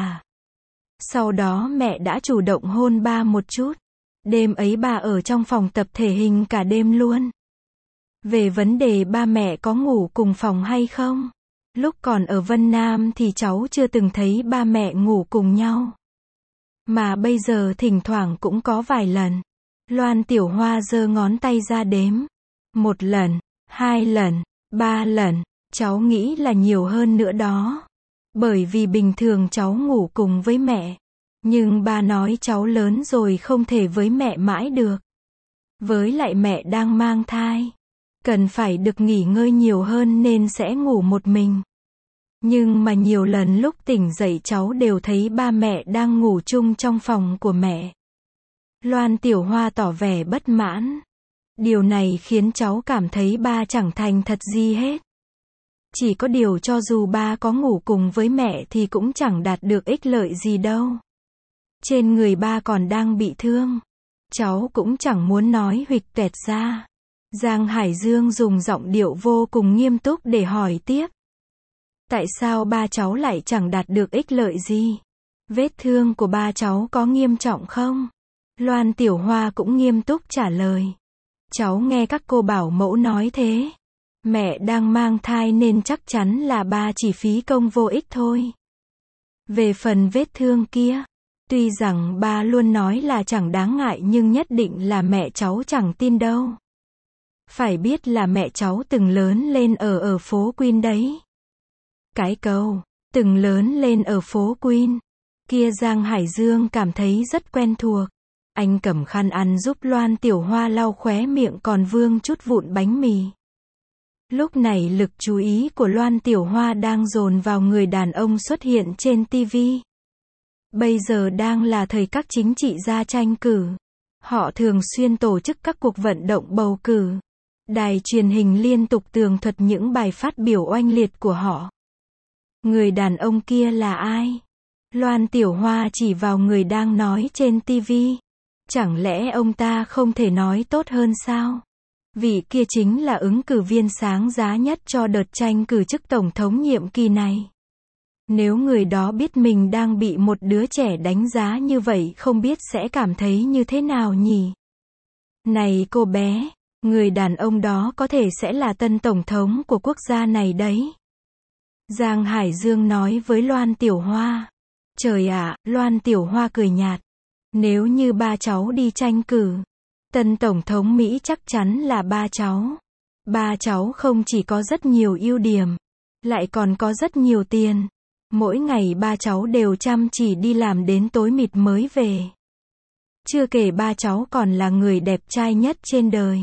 Sau đó mẹ đã chủ động hôn ba một chút. Đêm ấy ba ở trong phòng tập thể hình cả đêm luôn. Về vấn đề ba mẹ có ngủ cùng phòng hay không? Lúc còn ở Vân Nam thì cháu chưa từng thấy ba mẹ ngủ cùng nhau. Mà bây giờ thỉnh thoảng cũng có vài lần. Loan Tiểu Hoa giơ ngón tay ra đếm. Một lần, hai lần, ba lần. Cháu nghĩ là nhiều hơn nữa đó. Bởi vì bình thường cháu ngủ cùng với mẹ. Nhưng ba nói cháu lớn rồi không thể với mẹ mãi được. Với lại mẹ đang mang thai. Cần phải được nghỉ ngơi nhiều hơn nên sẽ ngủ một mình. Nhưng mà nhiều lần lúc tỉnh dậy cháu đều thấy ba mẹ đang ngủ chung trong phòng của mẹ. Loan Tiểu Hoa tỏ vẻ bất mãn. Điều này khiến cháu cảm thấy ba chẳng thành thật gì hết. Chỉ có điều cho dù ba có ngủ cùng với mẹ thì cũng chẳng đạt được ích lợi gì đâu. Trên người ba còn đang bị thương. Cháu cũng chẳng muốn nói huỵch toẹt ra. Giang Hải Dương dùng giọng điệu vô cùng nghiêm túc để hỏi tiếp. Tại sao ba cháu lại chẳng đạt được ích lợi gì? Vết thương của ba cháu có nghiêm trọng không? Loan Tiểu Hoa cũng nghiêm túc trả lời. Cháu nghe các cô bảo mẫu nói thế. Mẹ đang mang thai nên chắc chắn là ba chỉ phí công vô ích thôi. Về phần vết thương kia, tuy rằng ba luôn nói là chẳng đáng ngại nhưng nhất định là mẹ cháu chẳng tin đâu. Phải biết là mẹ cháu từng lớn lên ở ở phố Queen đấy. Cái câu, từng lớn lên ở phố Queen, kia Giang Hải Dương cảm thấy rất quen thuộc. Anh cầm khăn ăn giúp Loan Tiểu Hoa lau khóe miệng còn vương chút vụn bánh mì. Lúc này lực chú ý của Loan Tiểu Hoa đang dồn vào người đàn ông xuất hiện trên ti vi. Bây giờ đang là thời các chính trị gia tranh cử. Họ thường xuyên tổ chức các cuộc vận động bầu cử. Đài truyền hình liên tục tường thuật những bài phát biểu oanh liệt của họ. Người đàn ông kia là ai? Loan Tiểu Hoa chỉ vào người đang nói trên ti vi. Chẳng lẽ ông ta không thể nói tốt hơn sao? Vị kia chính là ứng cử viên sáng giá nhất cho đợt tranh cử chức tổng thống nhiệm kỳ này. Nếu người đó biết mình đang bị một đứa trẻ đánh giá như vậy không biết sẽ cảm thấy như thế nào nhỉ? Này cô bé, người đàn ông đó có thể sẽ là tân tổng thống của quốc gia này đấy. Giang Hải Dương nói với Loan Tiểu Hoa. Trời ạ, Loan Tiểu Hoa cười nhạt. Nếu như ba cháu đi tranh cử, tân tổng thống Mỹ chắc chắn là ba cháu. Ba cháu không chỉ có rất nhiều ưu điểm, lại còn có rất nhiều tiền. Mỗi ngày ba cháu đều chăm chỉ đi làm đến tối mịt mới về. Chưa kể ba cháu còn là người đẹp trai nhất trên đời.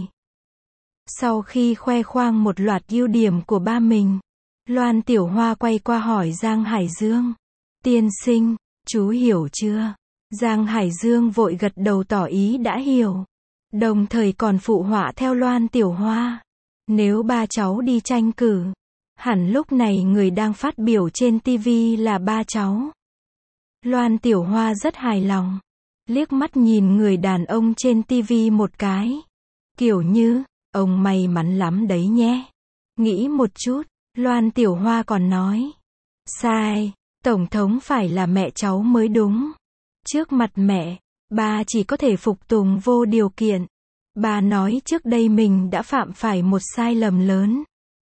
Sau khi khoe khoang một loạt ưu điểm của ba mình, Loan Tiểu Hoa quay qua hỏi Giang Hải Dương. Tiên sinh, chú hiểu chưa? Giang Hải Dương vội gật đầu tỏ ý đã hiểu. Đồng thời còn phụ họa theo Loan Tiểu Hoa. Nếu ba cháu đi tranh cử, hẳn lúc này người đang phát biểu trên ti vi là ba cháu. Loan Tiểu Hoa rất hài lòng. Liếc mắt nhìn người đàn ông trên ti vi một cái. Kiểu như, ông may mắn lắm đấy nhé. Nghĩ một chút, Loan Tiểu Hoa còn nói. Sai, Tổng thống phải là mẹ cháu mới đúng. Trước mặt mẹ, ba chỉ có thể phục tùng vô điều kiện. Bà nói trước đây mình đã phạm phải một sai lầm lớn.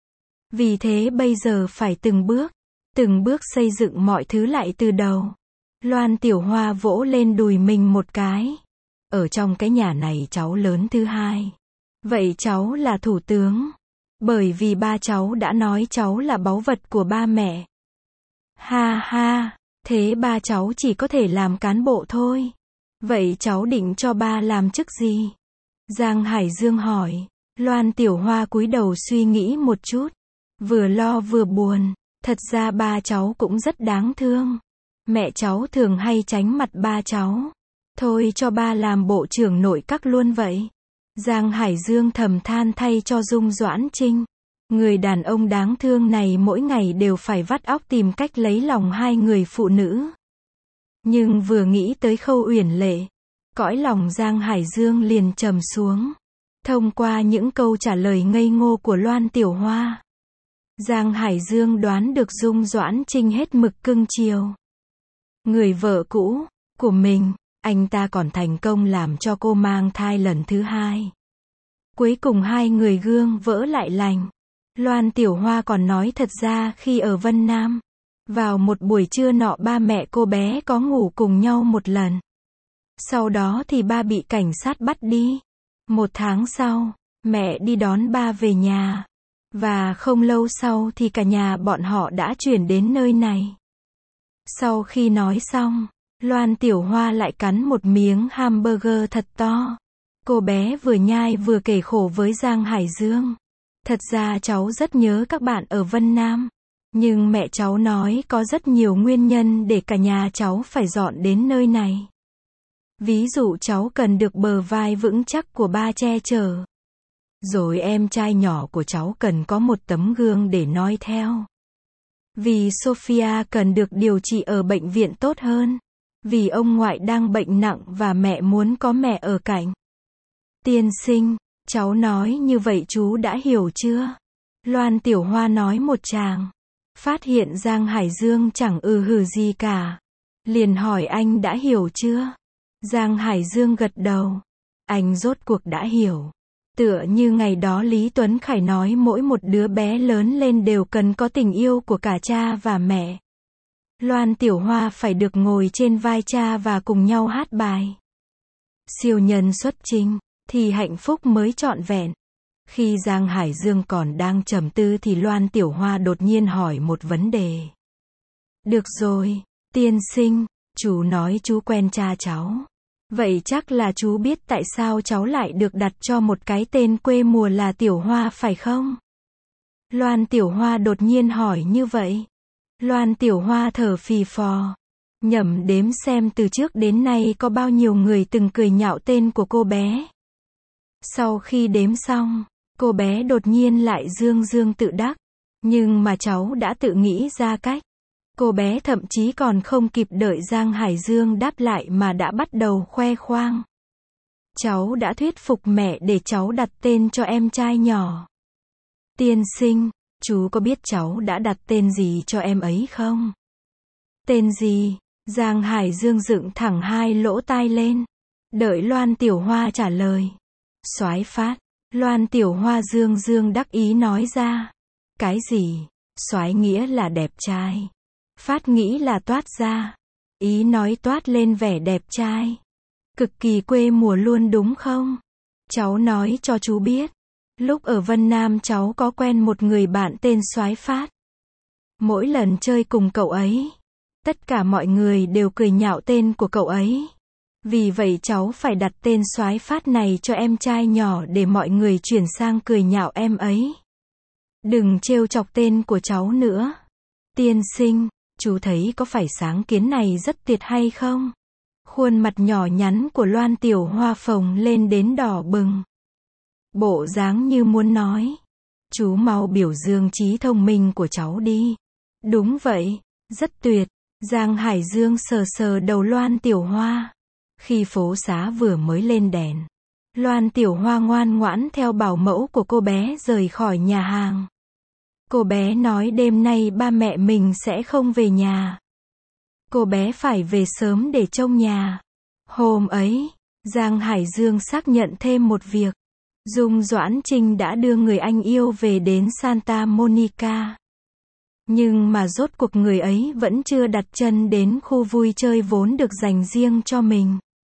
Vì thế bây giờ phải từng bước, từng bước xây dựng mọi thứ lại từ đầu. Loan Tiểu Hoa vỗ lên đùi mình một cái. Ở trong cái nhà này cháu lớn thứ hai. Vậy cháu là thủ tướng. Bởi vì ba cháu đã nói cháu là báu vật của ba mẹ. Ha ha, thế ba cháu chỉ có thể làm cán bộ thôi. Vậy cháu định cho ba làm chức gì? Giang Hải Dương hỏi. Loan Tiểu Hoa cúi đầu suy nghĩ một chút. Vừa lo vừa buồn. Thật ra ba cháu cũng rất đáng thương. Mẹ cháu thường hay tránh mặt ba cháu. Thôi cho ba làm bộ trưởng nội các luôn vậy. Giang Hải Dương thầm than thay cho Dung Doãn Trinh. Người đàn ông đáng thương này mỗi ngày đều phải vắt óc tìm cách lấy lòng hai người phụ nữ. Nhưng vừa nghĩ tới Khâu Uyển Lệ, cõi lòng Giang Hải Dương liền trầm xuống. Thông qua những câu trả lời ngây ngô của Loan Tiểu Hoa, Giang Hải Dương đoán được Dung Doãn Trinh hết mực cưng chiều người vợ cũ của mình. Anh ta còn thành công làm cho cô mang thai lần thứ hai. Cuối cùng hai người gương vỡ lại lành. Loan Tiểu Hoa còn nói thật ra khi ở Vân Nam, vào một buổi trưa nọ ba mẹ cô bé có ngủ cùng nhau một lần. Sau đó thì ba bị cảnh sát bắt đi. Một tháng sau, mẹ đi đón ba về nhà. Và không lâu sau thì cả nhà bọn họ đã chuyển đến nơi này. Sau khi nói xong, Loan Tiểu Hoa lại cắn một miếng hamburger thật to. Cô bé vừa nhai vừa kể khổ với Giang Hải Dương. Thật ra cháu rất nhớ các bạn ở Vân Nam. Nhưng mẹ cháu nói có rất nhiều nguyên nhân để cả nhà cháu phải dọn đến nơi này. Ví dụ cháu cần được bờ vai vững chắc của ba che chở. Rồi em trai nhỏ của cháu cần có một tấm gương để noi theo. Vì Sophia cần được điều trị ở bệnh viện tốt hơn. Vì ông ngoại đang bệnh nặng và mẹ muốn có mẹ ở cạnh. Tiên sinh, cháu nói như vậy chú đã hiểu chưa? Loan Tiểu Hoa nói một tràng. Phát hiện Giang Hải Dương chẳng ừ hừ gì cả. Liền hỏi anh đã hiểu chưa? Giang Hải Dương gật đầu. Anh rốt cuộc đã hiểu. Tựa như ngày đó Lý Tuấn Khải nói mỗi một đứa bé lớn lên đều cần có tình yêu của cả cha và mẹ. Loan Tiểu Hoa phải được ngồi trên vai cha và cùng nhau hát bài. Siêu nhân xuất trình, thì hạnh phúc mới trọn vẹn. Khi Giang Hải Dương còn đang trầm tư thì Loan Tiểu Hoa đột nhiên hỏi một vấn đề. Được rồi, tiên sinh, chú nói chú quen cha cháu. Vậy chắc là chú biết tại sao cháu lại được đặt cho một cái tên quê mùa là Tiểu Hoa phải không? Loan Tiểu Hoa đột nhiên hỏi như vậy. Loan Tiểu Hoa thở phì phò. Nhẩm đếm xem từ trước đến nay có bao nhiêu người từng cười nhạo tên của cô bé. Sau khi đếm xong, cô bé đột nhiên lại dương dương tự đắc. Nhưng mà cháu đã tự nghĩ ra cách. Cô bé thậm chí còn không kịp đợi Giang Hải Dương đáp lại mà đã bắt đầu khoe khoang. Cháu đã thuyết phục mẹ để cháu đặt tên cho em trai nhỏ. Tiên sinh, chú có biết cháu đã đặt tên gì cho em ấy không? Tên gì? Giang Hải Dương dựng thẳng hai lỗ tai lên. Đợi Loan Tiểu Hoa trả lời. Soái Phát. Loan Tiểu Hoa dương dương đắc ý nói ra. Cái gì? Soái nghĩa là đẹp trai. Phát nghĩ là toát ra. Ý nói toát lên vẻ đẹp trai. Cực kỳ quê mùa luôn đúng không? Cháu nói cho chú biết. Lúc ở Vân Nam cháu có quen một người bạn tên Soái Phát. Mỗi lần chơi cùng cậu ấy, tất cả mọi người đều cười nhạo tên của cậu ấy. Vì vậy cháu phải đặt tên Soái Phát này cho em trai nhỏ để mọi người chuyển sang cười nhạo em ấy. Đừng trêu chọc tên của cháu nữa. Tiên sinh, Chú thấy có phải sáng kiến này rất tuyệt hay không? Khuôn mặt nhỏ nhắn của Loan Tiểu Hoa phồng lên đến đỏ bừng. Bộ dáng như muốn nói. Chú mau biểu dương trí thông minh của cháu đi. Đúng vậy, rất tuyệt. Giang Hải Dương sờ sờ đầu Loan Tiểu Hoa. Khi phố xá vừa mới lên đèn, Loan Tiểu Hoa ngoan ngoãn theo bảo mẫu của cô bé rời khỏi nhà hàng. Cô bé nói đêm nay ba mẹ mình sẽ không về nhà. Cô bé phải về sớm để trông nhà. Hôm ấy, Giang Hải Dương xác nhận thêm một việc. Dung Doãn Trinh đã đưa người anh yêu về đến Santa Monica. Nhưng mà rốt cuộc người ấy vẫn chưa đặt chân đến khu vui chơi vốn được dành riêng cho mình.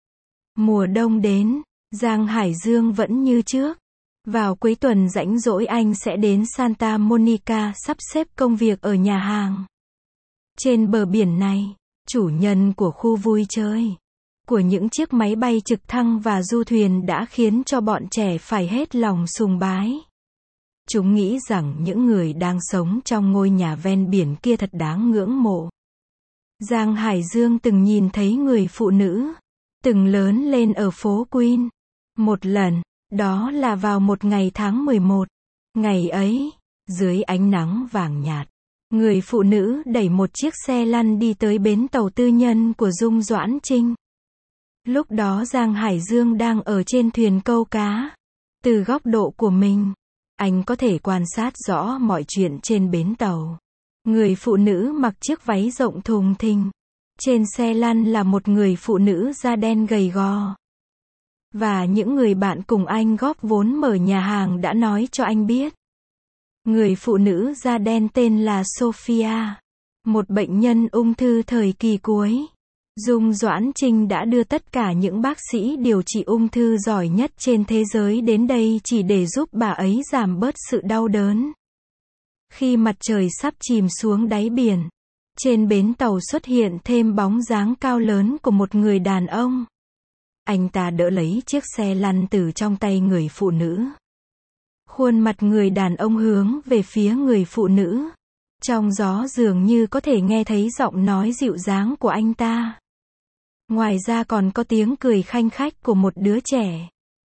Mùa đông đến, Giang Hải Dương vẫn như trước. Vào cuối tuần rảnh rỗi anh sẽ đến Santa Monica sắp xếp công việc ở nhà hàng. Trên bờ biển này, chủ nhân của khu vui chơi, của những chiếc máy bay trực thăng và du thuyền đã khiến cho bọn trẻ phải hết lòng sùng bái. Chúng nghĩ rằng những người đang sống trong ngôi nhà ven biển kia thật đáng ngưỡng mộ. Giang Hải Dương từng nhìn thấy người phụ nữ, từng lớn lên ở phố Queen. Một lần, đó là vào một ngày tháng mười một. Ngày ấy, dưới ánh nắng vàng nhạt, người phụ nữ đẩy một chiếc xe lăn đi tới bến tàu tư nhân của Dung Doãn Trinh. Lúc đó Giang Hải Dương đang ở trên thuyền câu cá. Từ góc độ của mình, anh có thể quan sát rõ mọi chuyện trên bến tàu. Người phụ nữ mặc chiếc váy rộng thùng thình. Trên xe lăn là một người phụ nữ da đen gầy gò. Và những người bạn cùng anh góp vốn mở nhà hàng đã nói cho anh biết. Người phụ nữ da đen tên là Sophia. Một bệnh nhân ung thư thời kỳ cuối. Dung Doãn Trinh đã đưa tất cả những bác sĩ điều trị ung thư giỏi nhất trên thế giới đến đây chỉ để giúp bà ấy giảm bớt sự đau đớn. Khi mặt trời sắp chìm xuống đáy biển, trên bến tàu xuất hiện thêm bóng dáng cao lớn của một người đàn ông. Anh ta đỡ lấy chiếc xe lăn từ trong tay người phụ nữ. Khuôn mặt người đàn ông hướng về phía người phụ nữ. Trong gió dường như có thể nghe thấy giọng nói dịu dàng của anh ta. Ngoài ra còn có tiếng cười khanh khách của một đứa trẻ.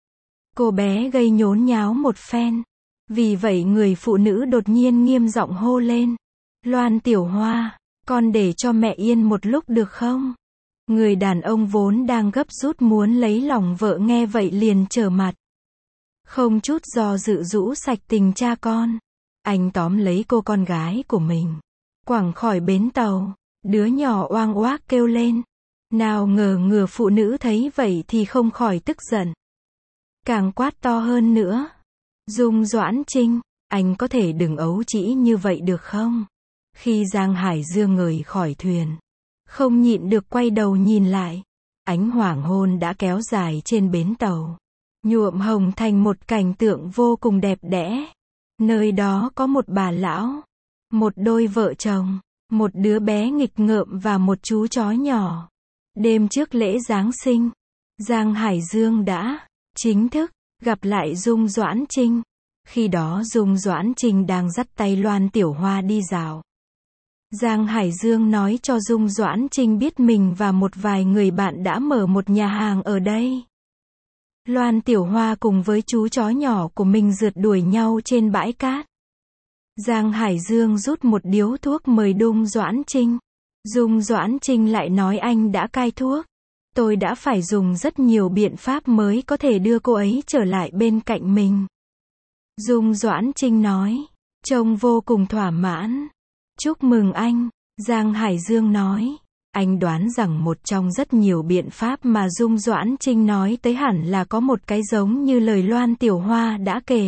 Cô bé gây nhốn nháo một phen. Vì vậy người phụ nữ đột nhiên nghiêm giọng hô lên. Loan Tiểu Hoa, con để cho mẹ yên một lúc được không? Người đàn ông vốn đang gấp rút muốn lấy lòng vợ nghe vậy liền trở mặt. Không chút do dự rũ sạch tình cha con. Anh tóm lấy cô con gái của mình. Quẳng khỏi bến tàu. Đứa nhỏ oang oác kêu lên. Nào ngờ người phụ nữ thấy vậy thì không khỏi tức giận. Càng quát to hơn nữa. Dung Doãn Trinh, anh có thể đừng ấu trĩ như vậy được không? Khi Giang Hải Dương ngời khỏi thuyền, không nhịn được quay đầu nhìn lại. Ánh hoàng hôn đã kéo dài trên bến tàu, nhuộm hồng thành một cảnh tượng vô cùng đẹp đẽ. Nơi đó có một bà lão, một đôi vợ chồng, một đứa bé nghịch ngợm và một chú chó nhỏ. Đêm trước lễ Giáng sinh, Giang Hải Dương đã chính thức gặp lại Dung Doãn Trinh. Khi đó Dung Doãn Trinh đang dắt tay Loan Tiểu Hoa đi dạo. Giang Hải Dương nói cho Dung Doãn Trinh biết mình và một vài người bạn đã mở một nhà hàng ở đây. Loan Tiểu Hoa cùng với chú chó nhỏ của mình rượt đuổi nhau trên bãi cát. Giang Hải Dương rút một điếu thuốc mời Dung Doãn Trinh. Dung Doãn Trinh lại nói anh đã cai thuốc. Tôi đã phải dùng rất nhiều biện pháp mới có thể đưa cô ấy trở lại bên cạnh mình. Dung Doãn Trinh nói, trông vô cùng thỏa mãn. Chúc mừng anh, Giang Hải Dương nói. Anh đoán rằng một trong rất nhiều biện pháp mà Dung Doãn Trinh nói tới hẳn là có một cái giống như lời Loan Tiểu Hoa đã kể.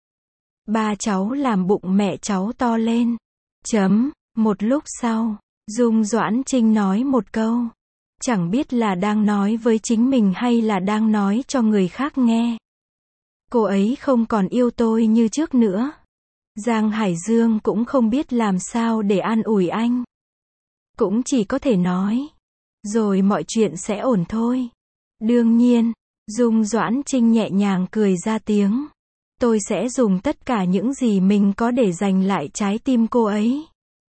Ba cháu làm bụng mẹ cháu to lên. Chấm, một lúc sau, Dung Doãn Trinh nói một câu. Chẳng biết là đang nói với chính mình hay là đang nói cho người khác nghe. Cô ấy không còn yêu tôi như trước nữa. Giang Hải Dương cũng không biết làm sao để an ủi anh. Cũng chỉ có thể nói. Rồi mọi chuyện sẽ ổn thôi. Đương nhiên, Dung Doãn Trinh nhẹ nhàng cười ra tiếng. Tôi sẽ dùng tất cả những gì mình có để giành lại trái tim cô ấy.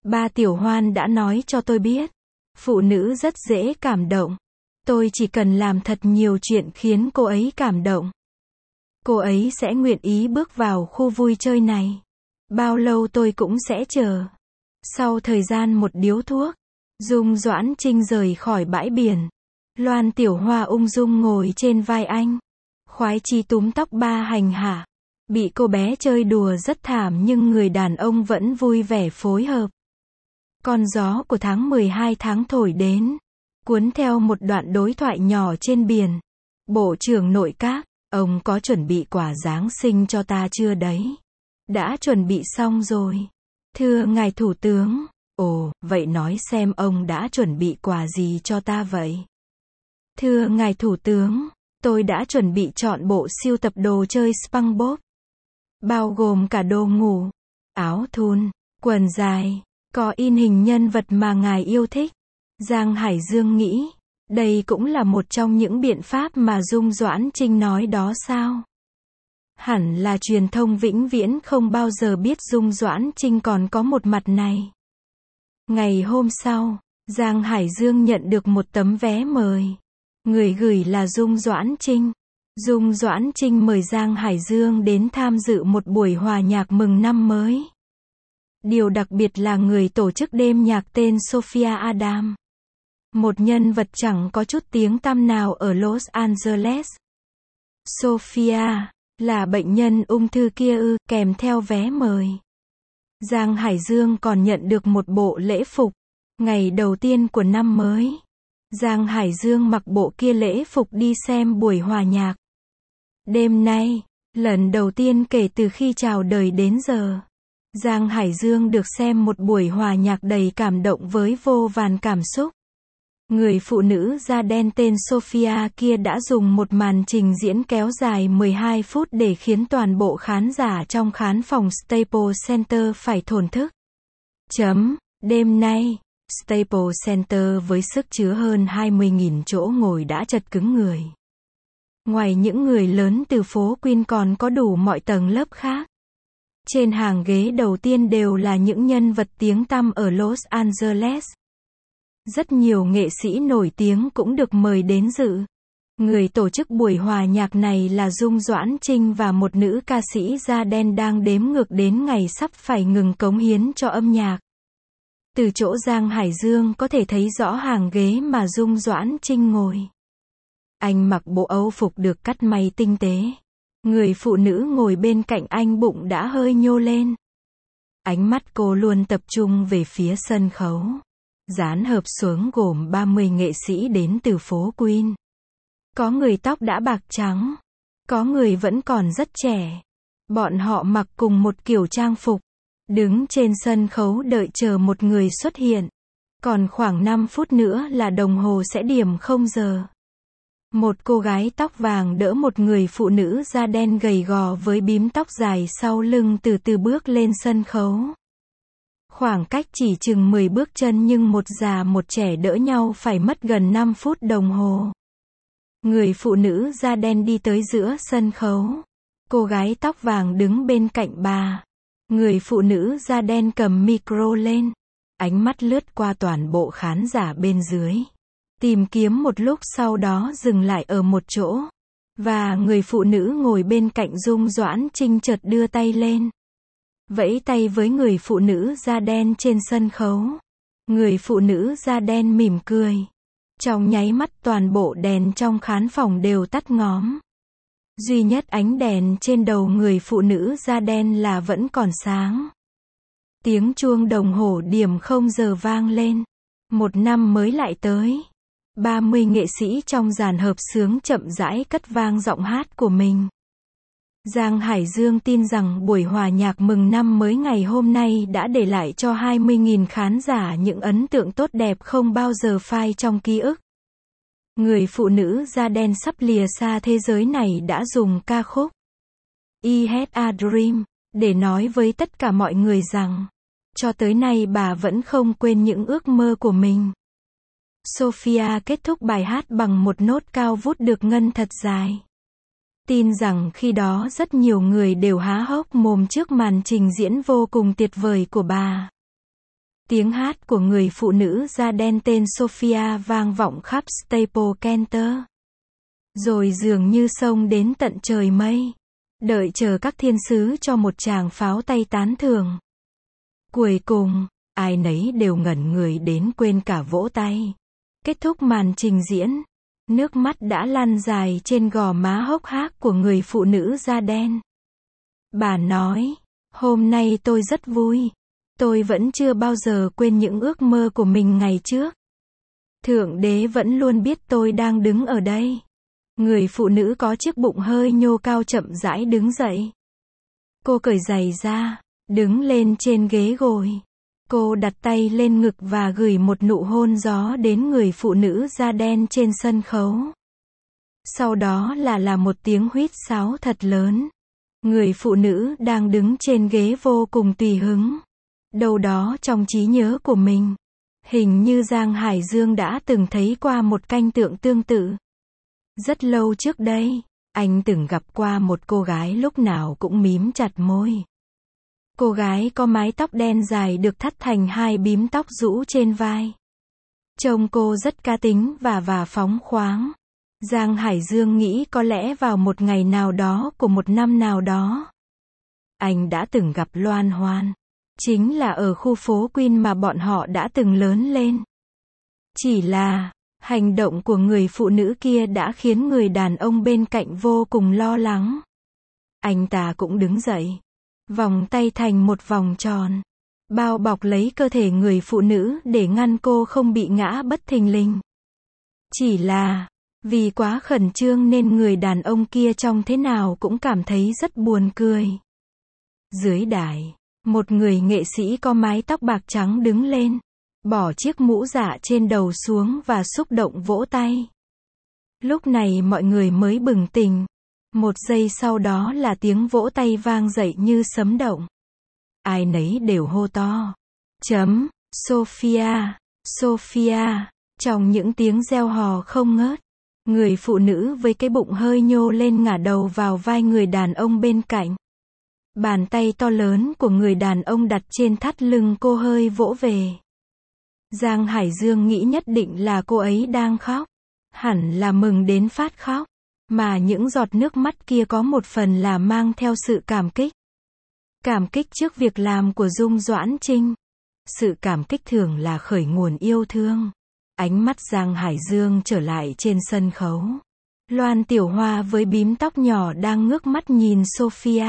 Ba Tiểu Hoan đã nói cho tôi biết. Phụ nữ rất dễ cảm động. Tôi chỉ cần làm thật nhiều chuyện khiến cô ấy cảm động. Cô ấy sẽ nguyện ý bước vào khu vui chơi này. Bao lâu tôi cũng sẽ chờ. Sau thời gian một điếu thuốc, Dung Doãn Trinh rời khỏi bãi biển. Loan Tiểu Hoa ung dung ngồi trên vai anh. Khoái Chi túm tóc ba hành hạ. Bị cô bé chơi đùa rất thảm nhưng người đàn ông vẫn vui vẻ phối hợp. Con gió của tháng mười hai tháng thổi đến, cuốn theo một đoạn đối thoại nhỏ trên biển. Bộ trưởng Nội các, ông có chuẩn bị quà Giáng sinh cho ta chưa đấy? Đã chuẩn bị xong rồi. Thưa ngài Thủ tướng. Ồ, vậy nói xem ông đã chuẩn bị quà gì cho ta vậy? Thưa ngài Thủ tướng, tôi đã chuẩn bị chọn bộ sưu tập đồ chơi SpongeBob. Bao gồm cả đồ ngủ, áo thun, quần dài, có in hình nhân vật mà ngài yêu thích. Giang Hải Dương nghĩ, đây cũng là một trong những biện pháp mà Dung Doãn Trinh nói đó sao? Hẳn là truyền thông vĩnh viễn không bao giờ biết Dung Doãn Trinh còn có một mặt này. Ngày hôm sau, Giang Hải Dương nhận được một tấm vé mời. Người gửi là Dung Doãn Trinh. Dung Doãn Trinh mời Giang Hải Dương đến tham dự một buổi hòa nhạc mừng năm mới. Điều đặc biệt là người tổ chức đêm nhạc tên Sophia Adam. Một nhân vật chẳng có chút tiếng tăm nào ở Los Angeles. Sophia là bệnh nhân ung thư kia ư, kèm theo vé mời. Giang Hải Dương còn nhận được một bộ lễ phục. Ngày đầu tiên của năm mới, Giang Hải Dương mặc bộ kia lễ phục đi xem buổi hòa nhạc. Đêm nay, lần đầu tiên kể từ khi chào đời đến giờ, Giang Hải Dương được xem một buổi hòa nhạc đầy cảm động với vô vàn cảm xúc. Người phụ nữ da đen tên Sophia kia đã dùng một màn trình diễn kéo dài mười hai phút để khiến toàn bộ khán giả trong khán phòng Staples Center phải thổn thức. Chấm. Đêm nay, Staples Center với sức chứa hơn hai mươi nghìn chỗ ngồi đã chật cứng người. Ngoài những người lớn từ phố Queen còn có đủ mọi tầng lớp khác. Trên hàng ghế đầu tiên đều là những nhân vật tiếng tăm ở Los Angeles. Rất nhiều nghệ sĩ nổi tiếng cũng được mời đến dự. Người tổ chức buổi hòa nhạc này là Dung Doãn Trinh và một nữ ca sĩ da đen đang đếm ngược đến ngày sắp phải ngừng cống hiến cho âm nhạc. Từ chỗ Giang Hải Dương có thể thấy rõ hàng ghế mà Dung Doãn Trinh ngồi. Anh mặc bộ âu phục được cắt may tinh tế. Người phụ nữ ngồi bên cạnh anh bụng đã hơi nhô lên. Ánh mắt cô luôn tập trung về phía sân khấu. Dàn hợp xuống gồm ba mươi nghệ sĩ đến từ phố Queen. Có người tóc đã bạc trắng. Có người vẫn còn rất trẻ. Bọn họ mặc cùng một kiểu trang phục. Đứng trên sân khấu đợi chờ một người xuất hiện. Còn khoảng năm phút nữa là đồng hồ sẽ điểm không giờ. Một cô gái tóc vàng đỡ một người phụ nữ da đen gầy gò với bím tóc dài sau lưng từ từ bước lên sân khấu. Khoảng cách chỉ chừng mười bước chân nhưng một già một trẻ đỡ nhau phải mất gần năm phút đồng hồ. Người phụ nữ da đen đi tới giữa sân khấu. Cô gái tóc vàng đứng bên cạnh bà. Người phụ nữ da đen cầm micro lên. Ánh mắt lướt qua toàn bộ khán giả bên dưới. Tìm kiếm một lúc sau đó dừng lại ở một chỗ. Và người phụ nữ ngồi bên cạnh Dung Doãn Trinh chợt đưa tay lên. Vẫy tay với người phụ nữ da đen trên sân khấu. Người phụ nữ da đen mỉm cười. Trong nháy mắt toàn bộ đèn trong khán phòng đều tắt ngóm. Duy nhất ánh đèn trên đầu người phụ nữ da đen là vẫn còn sáng. Tiếng chuông đồng hồ điểm không giờ vang lên. Một năm mới lại tới. ba mươi nghệ sĩ trong dàn hợp xướng chậm rãi cất vang giọng hát của mình. Giang Hải Dương tin rằng buổi hòa nhạc mừng năm mới ngày hôm nay đã để lại cho hai mươi nghìn khán giả những ấn tượng tốt đẹp không bao giờ phai trong ký ức. Người phụ nữ da đen sắp lìa xa thế giới này đã dùng ca khúc I Had a Dream để nói với tất cả mọi người rằng, cho tới nay bà vẫn không quên những ước mơ của mình. Sophia kết thúc bài hát bằng một nốt cao vút được ngân thật dài. Tin rằng khi đó rất nhiều người đều há hốc mồm trước màn trình diễn vô cùng tuyệt vời của bà. Tiếng hát của người phụ nữ da đen tên Sophia vang vọng khắp Staple Center. Rồi dường như xông đến tận trời mây. Đợi chờ các thiên sứ cho một tràng pháo tay tán thưởng. Cuối cùng, ai nấy đều ngẩn người đến quên cả vỗ tay. Kết thúc màn trình diễn, nước mắt đã lăn dài trên gò má hốc hác của người phụ nữ da đen. Bà nói, hôm nay tôi rất vui. Tôi vẫn chưa bao giờ quên những ước mơ của mình ngày trước. Thượng đế vẫn luôn biết tôi đang đứng ở đây. Người phụ nữ có chiếc bụng hơi nhô cao chậm rãi đứng dậy. Cô cởi giày ra, đứng lên trên ghế ngồi. Cô đặt tay lên ngực và gửi một nụ hôn gió đến người phụ nữ da đen trên sân khấu. Sau đó là là một tiếng huýt sáo thật lớn. Người phụ nữ đang đứng trên ghế vô cùng tùy hứng. Đâu đó trong trí nhớ của mình, hình như Giang Hải Dương đã từng thấy qua một cảnh tượng tương tự. Rất lâu trước đây, anh từng gặp qua một cô gái lúc nào cũng mím chặt môi. Cô gái có mái tóc đen dài được thắt thành hai bím tóc rũ trên vai. Trông cô rất cá tính và và phóng khoáng. Giang Hải Dương nghĩ có lẽ vào một ngày nào đó của một năm nào đó, anh đã từng gặp Loan Hoan. Chính là ở khu phố Queen mà bọn họ đã từng lớn lên. Chỉ là, hành động của người phụ nữ kia đã khiến người đàn ông bên cạnh vô cùng lo lắng. Anh ta cũng đứng dậy, vòng tay thành một vòng tròn, bao bọc lấy cơ thể người phụ nữ để ngăn cô không bị ngã bất thình lình. Chỉ là, vì quá khẩn trương nên người đàn ông kia trông thế nào cũng cảm thấy rất buồn cười. Dưới đài, một người nghệ sĩ có mái tóc bạc trắng đứng lên, bỏ chiếc mũ dạ trên đầu xuống và xúc động vỗ tay. Lúc này mọi người mới bừng tỉnh. Một giây sau đó là tiếng vỗ tay vang dậy như sấm động. Ai nấy đều hô to. Chấm, Sophia, Sophia. Trong những tiếng reo hò không ngớt, người phụ nữ với cái bụng hơi nhô lên ngả đầu vào vai người đàn ông bên cạnh. Bàn tay to lớn của người đàn ông đặt trên thắt lưng cô hơi vỗ về. Giang Hải Dương nghĩ nhất định là cô ấy đang khóc. Hẳn là mừng đến phát khóc. Mà những giọt nước mắt kia có một phần là mang theo sự cảm kích. Cảm kích trước việc làm của Dung Doãn Trinh. Sự cảm kích thường là khởi nguồn yêu thương. Ánh mắt Giang Hải Dương trở lại trên sân khấu. Loan Tiểu Hoa với bím tóc nhỏ đang ngước mắt nhìn Sophia.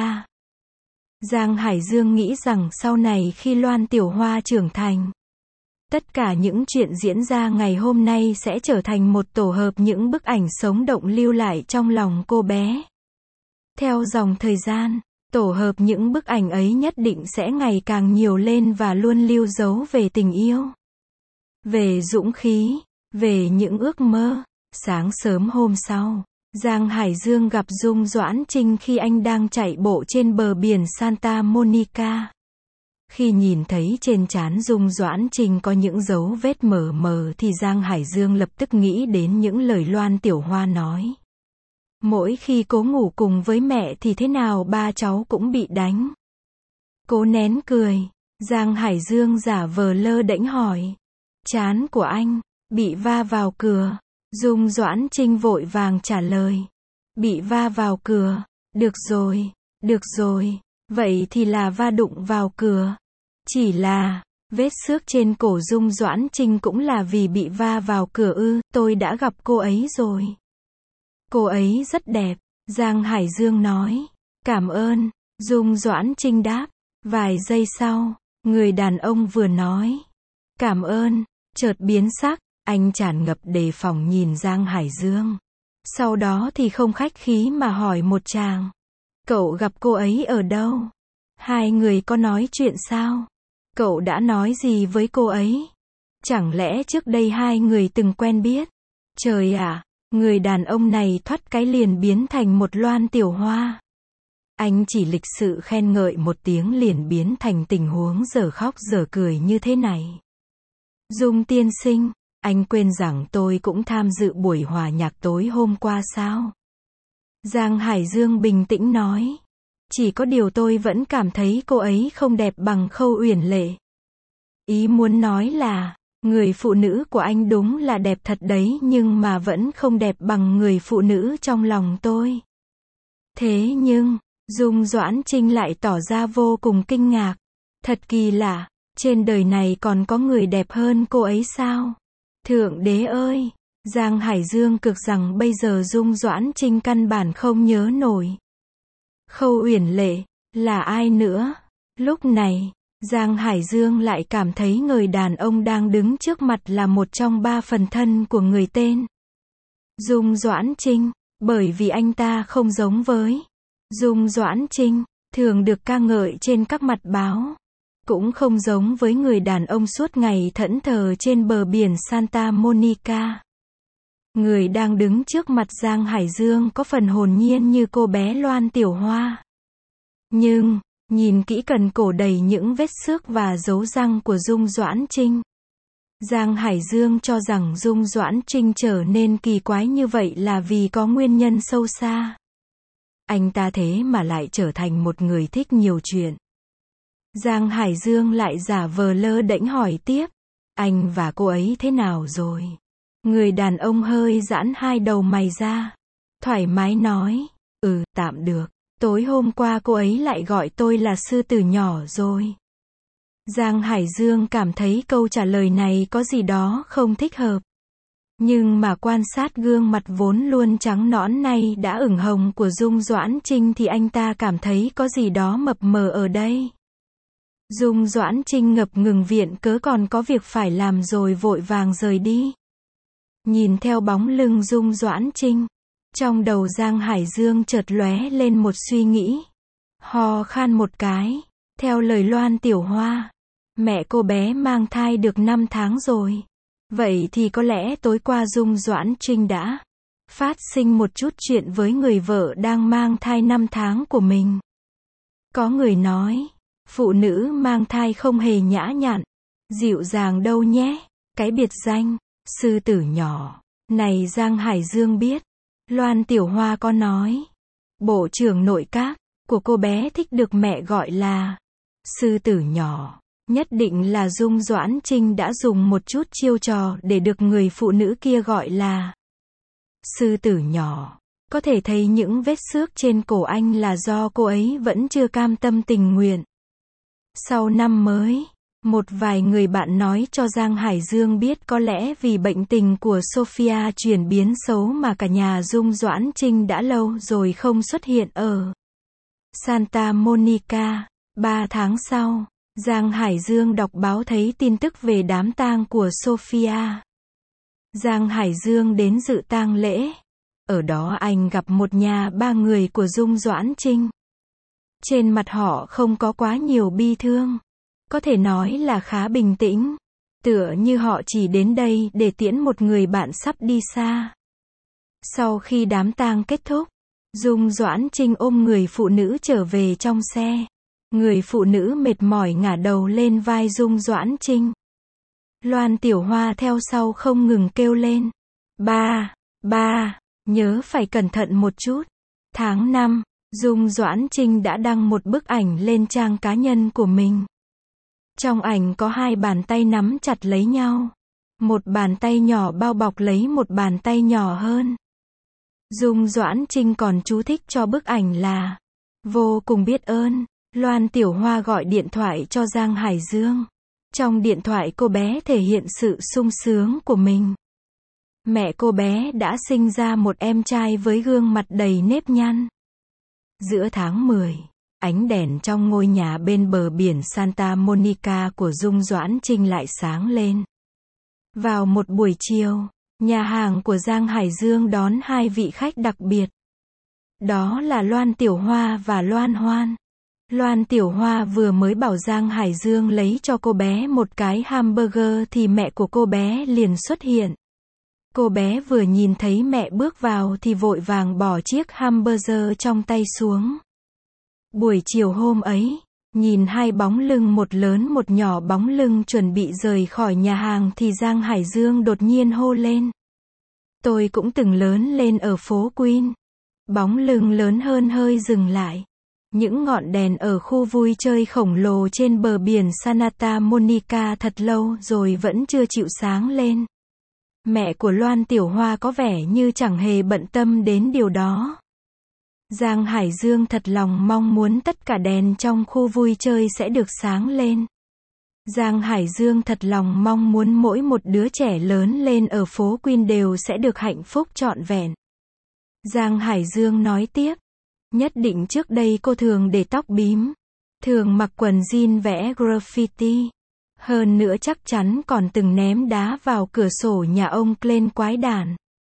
Giang Hải Dương nghĩ rằng sau này khi Loan Tiểu Hoa trưởng thành, tất cả những chuyện diễn ra ngày hôm nay sẽ trở thành một tổ hợp những bức ảnh sống động lưu lại trong lòng cô bé. Theo dòng thời gian, tổ hợp những bức ảnh ấy nhất định sẽ ngày càng nhiều lên và luôn lưu dấu về tình yêu, về dũng khí, về những ước mơ. Sáng sớm hôm sau, Giang Hải Dương gặp Dung Doãn Trinh khi anh đang chạy bộ trên bờ biển Santa Monica. Khi nhìn thấy trên trán Dung Doãn Trinh có những dấu vết mờ mờ thì Giang Hải Dương lập tức nghĩ đến những lời Loan Tiểu Hoa nói. Mỗi khi cố ngủ cùng với mẹ thì thế nào ba cháu cũng bị đánh. Cố nén cười, Giang Hải Dương giả vờ lơ đễnh hỏi. Trán của anh bị va vào cửa. Dung Doãn Trinh vội vàng trả lời. Bị va vào cửa. Được rồi, được rồi. Vậy thì là va đụng vào cửa. Chỉ là, vết xước trên cổ Dung Doãn Trinh cũng là vì bị va vào cửa ư, tôi đã gặp cô ấy rồi. Cô ấy rất đẹp, Giang Hải Dương nói. Cảm ơn, Dung Doãn Trinh đáp. Vài giây sau, người đàn ông vừa nói. Cảm ơn, chợt biến sắc, anh tràn ngập đề phòng nhìn Giang Hải Dương. Sau đó thì không khách khí mà hỏi một chàng. Cậu gặp cô ấy ở đâu? Hai người có nói chuyện sao? Cậu đã nói gì với cô ấy? Chẳng lẽ trước đây hai người từng quen biết? Trời ạ, người đàn ông này thoát cái liền biến thành một Loan Tiểu Hoa. Anh chỉ lịch sự khen ngợi một tiếng liền biến thành tình huống dở khóc dở cười như thế này. Dung tiên sinh, anh quên rằng tôi cũng tham dự buổi hòa nhạc tối hôm qua sao? Giang Hải Dương bình tĩnh nói. Chỉ có điều tôi vẫn cảm thấy cô ấy không đẹp bằng Khâu Uyển Lệ. Ý muốn nói là, người phụ nữ của anh đúng là đẹp thật đấy nhưng mà vẫn không đẹp bằng người phụ nữ trong lòng tôi. Thế nhưng, Dung Doãn Trinh lại tỏ ra vô cùng kinh ngạc. Thật kỳ lạ, trên đời này còn có người đẹp hơn cô ấy sao? Thượng đế ơi! Giang Hải Dương cực rằng bây giờ Dung Doãn Trinh căn bản không nhớ nổi. Khâu Uyển Lệ, là ai nữa? Lúc này, Giang Hải Dương lại cảm thấy người đàn ông đang đứng trước mặt là một trong ba phần thân của người tên Dung Doãn Trinh, bởi vì anh ta không giống với Dung Doãn Trinh, thường được ca ngợi trên các mặt báo. Cũng không giống với người đàn ông suốt ngày thẫn thờ trên bờ biển Santa Monica. Người đang đứng trước mặt Giang Hải Dương có phần hồn nhiên như cô bé Loan Tiểu Hoa. Nhưng, nhìn kỹ cần cổ đầy những vết xước và dấu răng của Dung Doãn Trinh. Giang Hải Dương cho rằng Dung Doãn Trinh trở nên kỳ quái như vậy là vì có nguyên nhân sâu xa. Anh ta thế mà lại trở thành một người thích nhiều chuyện. Giang Hải Dương lại giả vờ lơ đễnh hỏi tiếp. Anh và cô ấy thế nào rồi? Người đàn ông hơi giãn hai đầu mày ra. Thoải mái nói. Ừ, tạm được. Tối hôm qua cô ấy lại gọi tôi là sư tử nhỏ rồi. Giang Hải Dương cảm thấy câu trả lời này có gì đó không thích hợp. Nhưng mà quan sát gương mặt vốn luôn trắng nõn nay đã ửng hồng của Dung Doãn Trinh thì anh ta cảm thấy có gì đó mập mờ ở đây. Dung Doãn Trinh ngập ngừng viện cớ còn có việc phải làm rồi vội vàng rời đi. Nhìn theo bóng lưng Dung Doãn Trinh, trong đầu Giang Hải Dương chợt lóe lên một suy nghĩ. Ho khan một cái, theo lời Loan Tiểu Hoa, mẹ cô bé mang thai được năm tháng rồi. Vậy thì có lẽ tối qua Dung Doãn Trinh đã phát sinh một chút chuyện với người vợ đang mang thai năm tháng của mình. Có người nói, phụ nữ mang thai không hề nhã nhặn, dịu dàng đâu nhé. Cái biệt danh, sư tử nhỏ, này Giang Hải Dương biết. Loan Tiểu Hoa có nói, bộ trưởng nội các của cô bé thích được mẹ gọi là sư tử nhỏ. Nhất định là Dung Doãn Trinh đã dùng một chút chiêu trò để được người phụ nữ kia gọi là sư tử nhỏ. Có thể thấy những vết xước trên cổ anh là do cô ấy vẫn chưa cam tâm tình nguyện. Sau năm mới, một vài người bạn nói cho Giang Hải Dương biết có lẽ vì bệnh tình của Sophia chuyển biến xấu mà cả nhà Dung Doãn Trinh đã lâu rồi không xuất hiện ở Santa Monica. Ba tháng sau, Giang Hải Dương đọc báo thấy tin tức về đám tang của Sophia. Giang Hải Dương đến dự tang lễ. Ở đó anh gặp một nhà ba người của Dung Doãn Trinh. Trên mặt họ không có quá nhiều bi thương. Có thể nói là khá bình tĩnh. Tựa như họ chỉ đến đây để tiễn một người bạn sắp đi xa. Sau khi đám tang kết thúc, Dung Doãn Trinh ôm người phụ nữ trở về trong xe. Người phụ nữ mệt mỏi ngả đầu lên vai Dung Doãn Trinh. Loan Tiểu Hoa theo sau không ngừng kêu lên. Ba, ba, nhớ phải cẩn thận một chút. Tháng năm, Dung Doãn Trinh đã đăng một bức ảnh lên trang cá nhân của mình. Trong ảnh có hai bàn tay nắm chặt lấy nhau. Một bàn tay nhỏ bao bọc lấy một bàn tay nhỏ hơn. Dung Doãn Trinh còn chú thích cho bức ảnh là vô cùng biết ơn. Loan Tiểu Hoa gọi điện thoại cho Giang Hải Dương. Trong điện thoại cô bé thể hiện sự sung sướng của mình. Mẹ cô bé đã sinh ra một em trai với gương mặt đầy nếp nhăn. Giữa tháng mười, ánh đèn trong ngôi nhà bên bờ biển Santa Monica của Dung Doãn Trinh lại sáng lên. Vào một buổi chiều, nhà hàng của Giang Hải Dương đón hai vị khách đặc biệt. Đó là Loan Tiểu Hoa và Loan Hoan. Loan Tiểu Hoa vừa mới bảo Giang Hải Dương lấy cho cô bé một cái hamburger thì mẹ của cô bé liền xuất hiện. Cô bé vừa nhìn thấy mẹ bước vào thì vội vàng bỏ chiếc hamburger trong tay xuống. Buổi chiều hôm ấy, nhìn hai bóng lưng một lớn một nhỏ bóng lưng chuẩn bị rời khỏi nhà hàng thì Giang Hải Dương đột nhiên hô lên. Tôi cũng từng lớn lên ở phố Queen. Bóng lưng lớn hơn hơi dừng lại. Những ngọn đèn ở khu vui chơi khổng lồ trên bờ biển Santa Monica thật lâu rồi vẫn chưa chịu sáng lên. Mẹ của Loan Tiểu Hoa có vẻ như chẳng hề bận tâm đến điều đó. Giang Hải Dương thật lòng mong muốn tất cả đèn trong khu vui chơi sẽ được sáng lên. Giang Hải Dương thật lòng mong muốn mỗi một đứa trẻ lớn lên ở phố Queen đều sẽ được hạnh phúc trọn vẹn. Giang Hải Dương nói tiếp. Nhất định trước đây cô thường để tóc bím. Thường mặc quần jean vẽ graffiti. Hơn nữa chắc chắn còn từng ném đá vào cửa sổ nhà ông Glenn quái đản.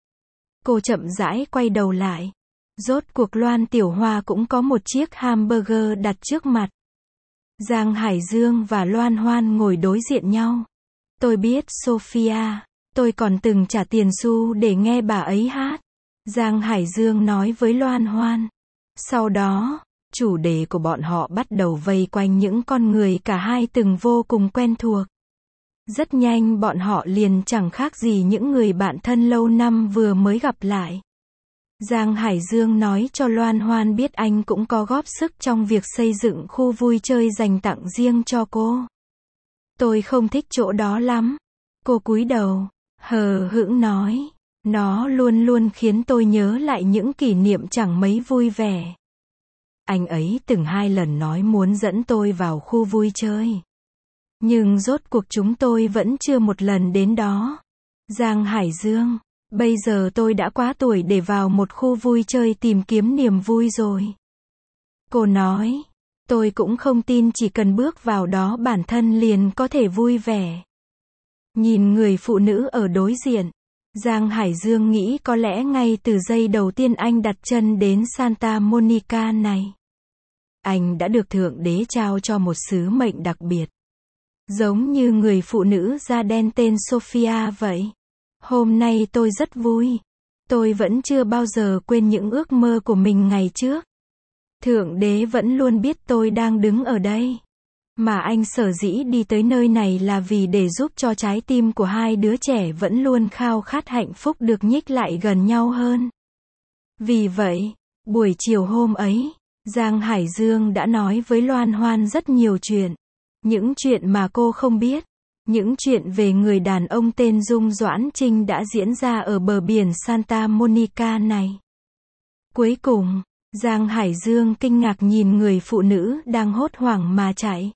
Cô chậm rãi quay đầu lại. Rốt cuộc Loan Tiểu Hoa cũng có một chiếc hamburger đặt trước mặt. Giang Hải Dương và Loan Hoan ngồi đối diện nhau. Tôi biết Sophia, tôi còn từng trả tiền xu để nghe bà ấy hát. Giang Hải Dương nói với Loan Hoan. Sau đó, chủ đề của bọn họ bắt đầu vây quanh những con người cả hai từng vô cùng quen thuộc. Rất nhanh bọn họ liền chẳng khác gì những người bạn thân lâu năm vừa mới gặp lại. Giang Hải Dương nói cho Loan Hoan biết anh cũng có góp sức trong việc xây dựng khu vui chơi dành tặng riêng cho cô. Tôi không thích chỗ đó lắm. Cô cúi đầu, hờ hững nói. Nó luôn luôn khiến tôi nhớ lại những kỷ niệm chẳng mấy vui vẻ. Anh ấy từng hai lần nói muốn dẫn tôi vào khu vui chơi. Nhưng rốt cuộc chúng tôi vẫn chưa một lần đến đó. Giang Hải Dương, bây giờ tôi đã quá tuổi để vào một khu vui chơi tìm kiếm niềm vui rồi. Cô nói, tôi cũng không tin chỉ cần bước vào đó bản thân liền có thể vui vẻ. Nhìn người phụ nữ ở đối diện, Giang Hải Dương nghĩ có lẽ ngay từ giây đầu tiên anh đặt chân đến Santa Monica này, anh đã được Thượng Đế trao cho một sứ mệnh đặc biệt. Giống như người phụ nữ da đen tên Sophia vậy. Hôm nay tôi rất vui. Tôi vẫn chưa bao giờ quên những ước mơ của mình ngày trước. Thượng Đế vẫn luôn biết tôi đang đứng ở đây. Mà anh sở dĩ đi tới nơi này là vì để giúp cho trái tim của hai đứa trẻ vẫn luôn khao khát hạnh phúc được nhích lại gần nhau hơn. Vì vậy, buổi chiều hôm ấy, Giang Hải Dương đã nói với Loan Hoan rất nhiều chuyện. Những chuyện mà cô không biết. Những chuyện về người đàn ông tên Dung Doãn Trinh đã diễn ra ở bờ biển Santa Monica này. Cuối cùng, Giang Hải Dương kinh ngạc nhìn người phụ nữ đang hốt hoảng mà chạy.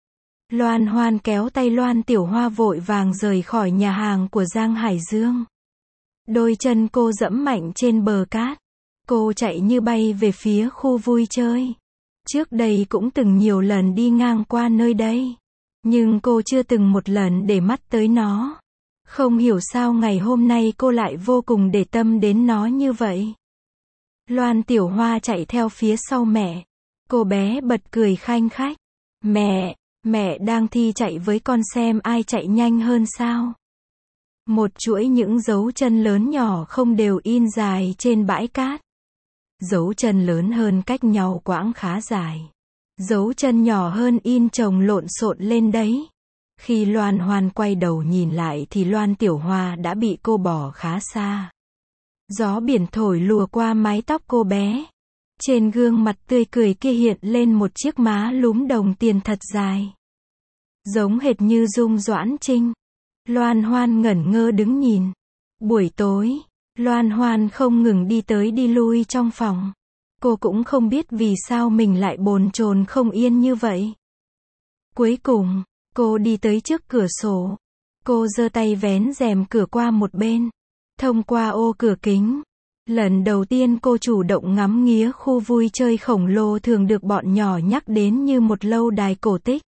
Loan Hoan kéo tay Loan Tiểu Hoa vội vàng rời khỏi nhà hàng của Giang Hải Dương. Đôi chân cô dẫm mạnh trên bờ cát. Cô chạy như bay về phía khu vui chơi. Trước đây cũng từng nhiều lần đi ngang qua nơi đây. Nhưng cô chưa từng một lần để mắt tới nó. Không hiểu sao ngày hôm nay cô lại vô cùng để tâm đến nó như vậy. Loan Tiểu Hoa chạy theo phía sau mẹ. Cô bé bật cười khanh khách. Mẹ, mẹ đang thi chạy với con xem ai chạy nhanh hơn sao? Một chuỗi những dấu chân lớn nhỏ không đều in dài trên bãi cát. Dấu chân lớn hơn cách nhau quãng khá dài. Dấu chân nhỏ hơn in chồng lộn xộn lên đấy. Khi Loan Hoan quay đầu nhìn lại thì Loan Tiểu Hoa đã bị cô bỏ khá xa. Gió biển thổi lùa qua mái tóc cô bé. Trên gương mặt tươi cười kia hiện lên một chiếc má lúm đồng tiền thật dài. Giống hệt như Dung Doãn Trinh. Loan Hoan ngẩn ngơ đứng nhìn. Buổi tối, Loan Hoan không ngừng đi tới đi lui trong phòng. Cô cũng không biết vì sao mình lại bồn chồn không yên như vậy. Cuối cùng, cô đi tới trước cửa sổ. Cô giơ tay vén rèm cửa qua một bên. Thông qua ô cửa kính. Lần đầu tiên cô chủ động ngắm nghía khu vui chơi khổng lồ thường được bọn nhỏ nhắc đến như một lâu đài cổ tích.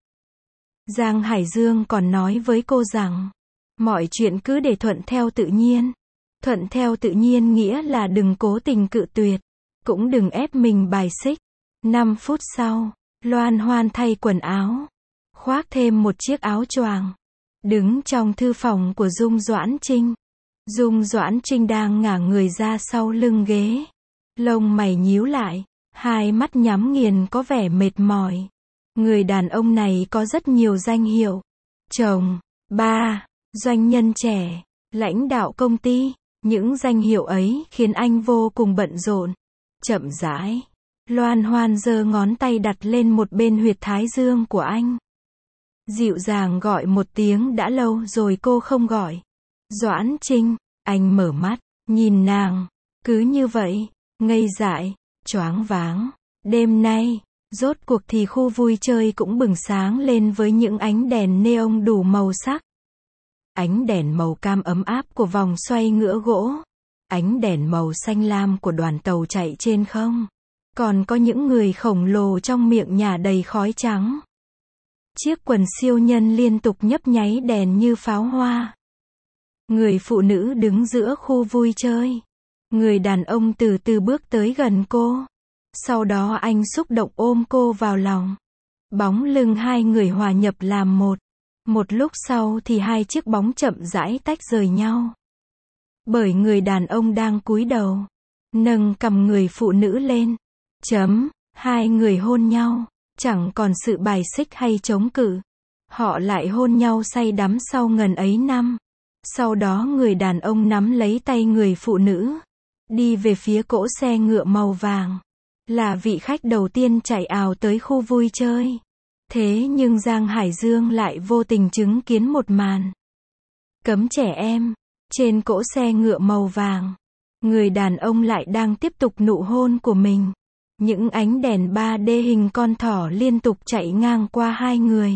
Giang Hải Dương còn nói với cô rằng, mọi chuyện cứ để thuận theo tự nhiên. Thuận theo tự nhiên nghĩa là đừng cố tình cự tuyệt. Cũng đừng ép mình bài xích. năm phút sau, Loan Hoan thay quần áo. Khoác thêm một chiếc áo choàng. Đứng trong thư phòng của Dung Doãn Trinh. Dung Doãn Trinh đang ngả người ra sau lưng ghế. Lông mày nhíu lại. Hai mắt nhắm nghiền có vẻ mệt mỏi. Người đàn ông này có rất nhiều danh hiệu. Chồng, ba, doanh nhân trẻ, lãnh đạo công ty. Những danh hiệu ấy khiến anh vô cùng bận rộn. Chậm rãi, Loan Hoan giơ ngón tay đặt lên một bên huyệt thái dương của anh. Dịu dàng gọi một tiếng đã lâu rồi cô không gọi. Doãn Trinh, anh mở mắt, nhìn nàng, cứ như vậy, ngây dại, choáng váng. Đêm nay, rốt cuộc thì khu vui chơi cũng bừng sáng lên với những ánh đèn neon đủ màu sắc. Ánh đèn màu cam ấm áp của vòng xoay ngựa gỗ. Ánh đèn màu xanh lam của đoàn tàu chạy trên không. Còn có những người khổng lồ trong miệng nhà đầy khói trắng. Chiếc quần siêu nhân liên tục nhấp nháy đèn như pháo hoa. Người phụ nữ đứng giữa khu vui chơi. Người đàn ông từ từ bước tới gần cô. Sau đó anh xúc động ôm cô vào lòng. Bóng lưng hai người hòa nhập làm một. Một lúc sau thì hai chiếc bóng chậm rãi tách rời nhau. Bởi người đàn ông đang cúi đầu, nâng cằm người phụ nữ lên. Chấm, hai người hôn nhau, chẳng còn sự bài xích hay chống cự. Họ lại hôn nhau say đắm sau ngần ấy năm. Sau đó người đàn ông nắm lấy tay người phụ nữ, đi về phía cỗ xe ngựa màu vàng. Là vị khách đầu tiên chạy ào tới khu vui chơi. Thế nhưng Giang Hải Dương lại vô tình chứng kiến một màn. Cấm trẻ em. Trên cỗ xe ngựa màu vàng, người đàn ông lại đang tiếp tục nụ hôn của mình. Những ánh đèn ba D hình con thỏ liên tục chạy ngang qua hai người.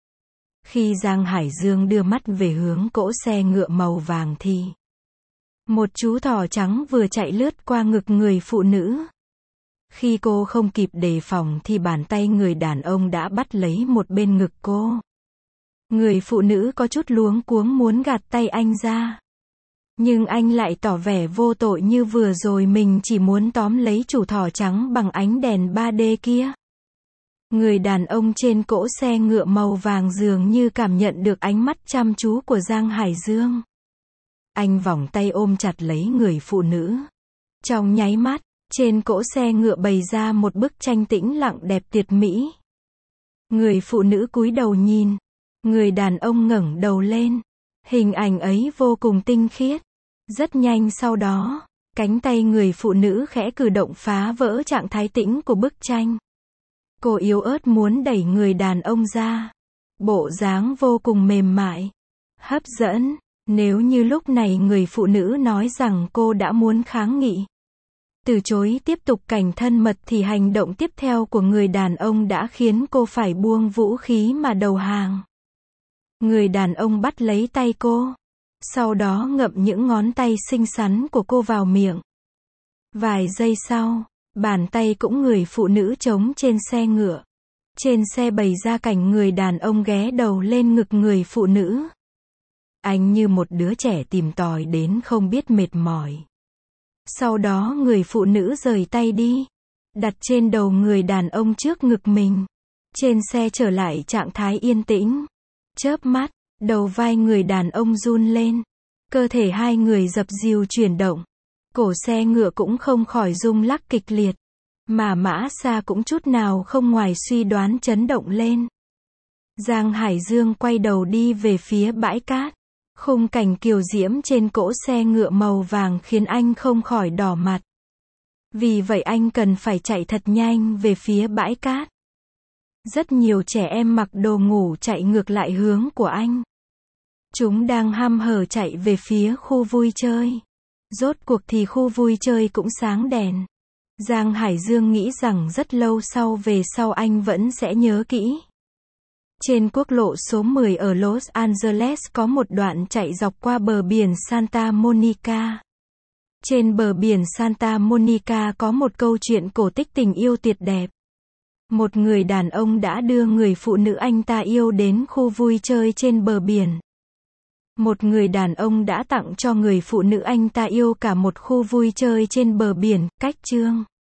Khi Giang Hải Dương đưa mắt về hướng cỗ xe ngựa màu vàng thì một chú thỏ trắng vừa chạy lướt qua ngực người phụ nữ. Khi cô không kịp đề phòng thì bàn tay người đàn ông đã bắt lấy một bên ngực cô. Người phụ nữ có chút luống cuống muốn gạt tay anh ra. Nhưng anh lại tỏ vẻ vô tội như vừa rồi mình chỉ muốn tóm lấy chủ thỏ trắng bằng ánh đèn ba D kia. Người đàn ông trên cỗ xe ngựa màu vàng dường như cảm nhận được ánh mắt chăm chú của Giang Hải Dương. Anh vòng tay ôm chặt lấy người phụ nữ. Trong nháy mắt, trên cỗ xe ngựa bày ra một bức tranh tĩnh lặng đẹp tuyệt mỹ. Người phụ nữ cúi đầu nhìn. Người đàn ông ngẩng đầu lên. Hình ảnh ấy vô cùng tinh khiết. Rất nhanh sau đó, cánh tay người phụ nữ khẽ cử động phá vỡ trạng thái tĩnh của bức tranh. Cô yếu ớt muốn đẩy người đàn ông ra. Bộ dáng vô cùng mềm mại, hấp dẫn. Nếu như lúc này người phụ nữ nói rằng cô đã muốn kháng nghị, từ chối tiếp tục cảnh thân mật thì hành động tiếp theo của người đàn ông đã khiến cô phải buông vũ khí mà đầu hàng. Người đàn ông bắt lấy tay cô. Sau đó ngậm những ngón tay xinh xắn của cô vào miệng. Vài giây sau, bàn tay cũng người phụ nữ trống trên xe ngựa. Trên xe bày ra cảnh người đàn ông ghé đầu lên ngực người phụ nữ. Anh như một đứa trẻ tìm tòi đến không biết mệt mỏi. Sau đó người phụ nữ rời tay đi, đặt trên đầu người đàn ông trước ngực mình. Trên xe trở lại trạng thái yên tĩnh. Chớp mắt, đầu vai người đàn ông run lên. Cơ thể hai người dập dìu chuyển động. Cổ xe ngựa cũng không khỏi rung lắc kịch liệt. Mà mã xa cũng chút nào không ngoài suy đoán chấn động lên. Giang Hải Dương quay đầu đi về phía bãi cát. Khung cảnh kiều diễm trên cỗ xe ngựa màu vàng khiến anh không khỏi đỏ mặt. Vì vậy anh cần phải chạy thật nhanh về phía bãi cát. Rất nhiều trẻ em mặc đồ ngủ chạy ngược lại hướng của anh. Chúng đang hăm hở chạy về phía khu vui chơi. Rốt cuộc thì khu vui chơi cũng sáng đèn. Giang Hải Dương nghĩ rằng rất lâu sau về sau anh vẫn sẽ nhớ kỹ. Trên quốc lộ số mười ở Los Angeles có một đoạn chạy dọc qua bờ biển Santa Monica. Trên bờ biển Santa Monica có một câu chuyện cổ tích tình yêu tuyệt đẹp. Một người đàn ông đã đưa người phụ nữ anh ta yêu đến khu vui chơi trên bờ biển. Một người đàn ông đã tặng cho người phụ nữ anh ta yêu cả một khu vui chơi trên bờ biển, cách chương.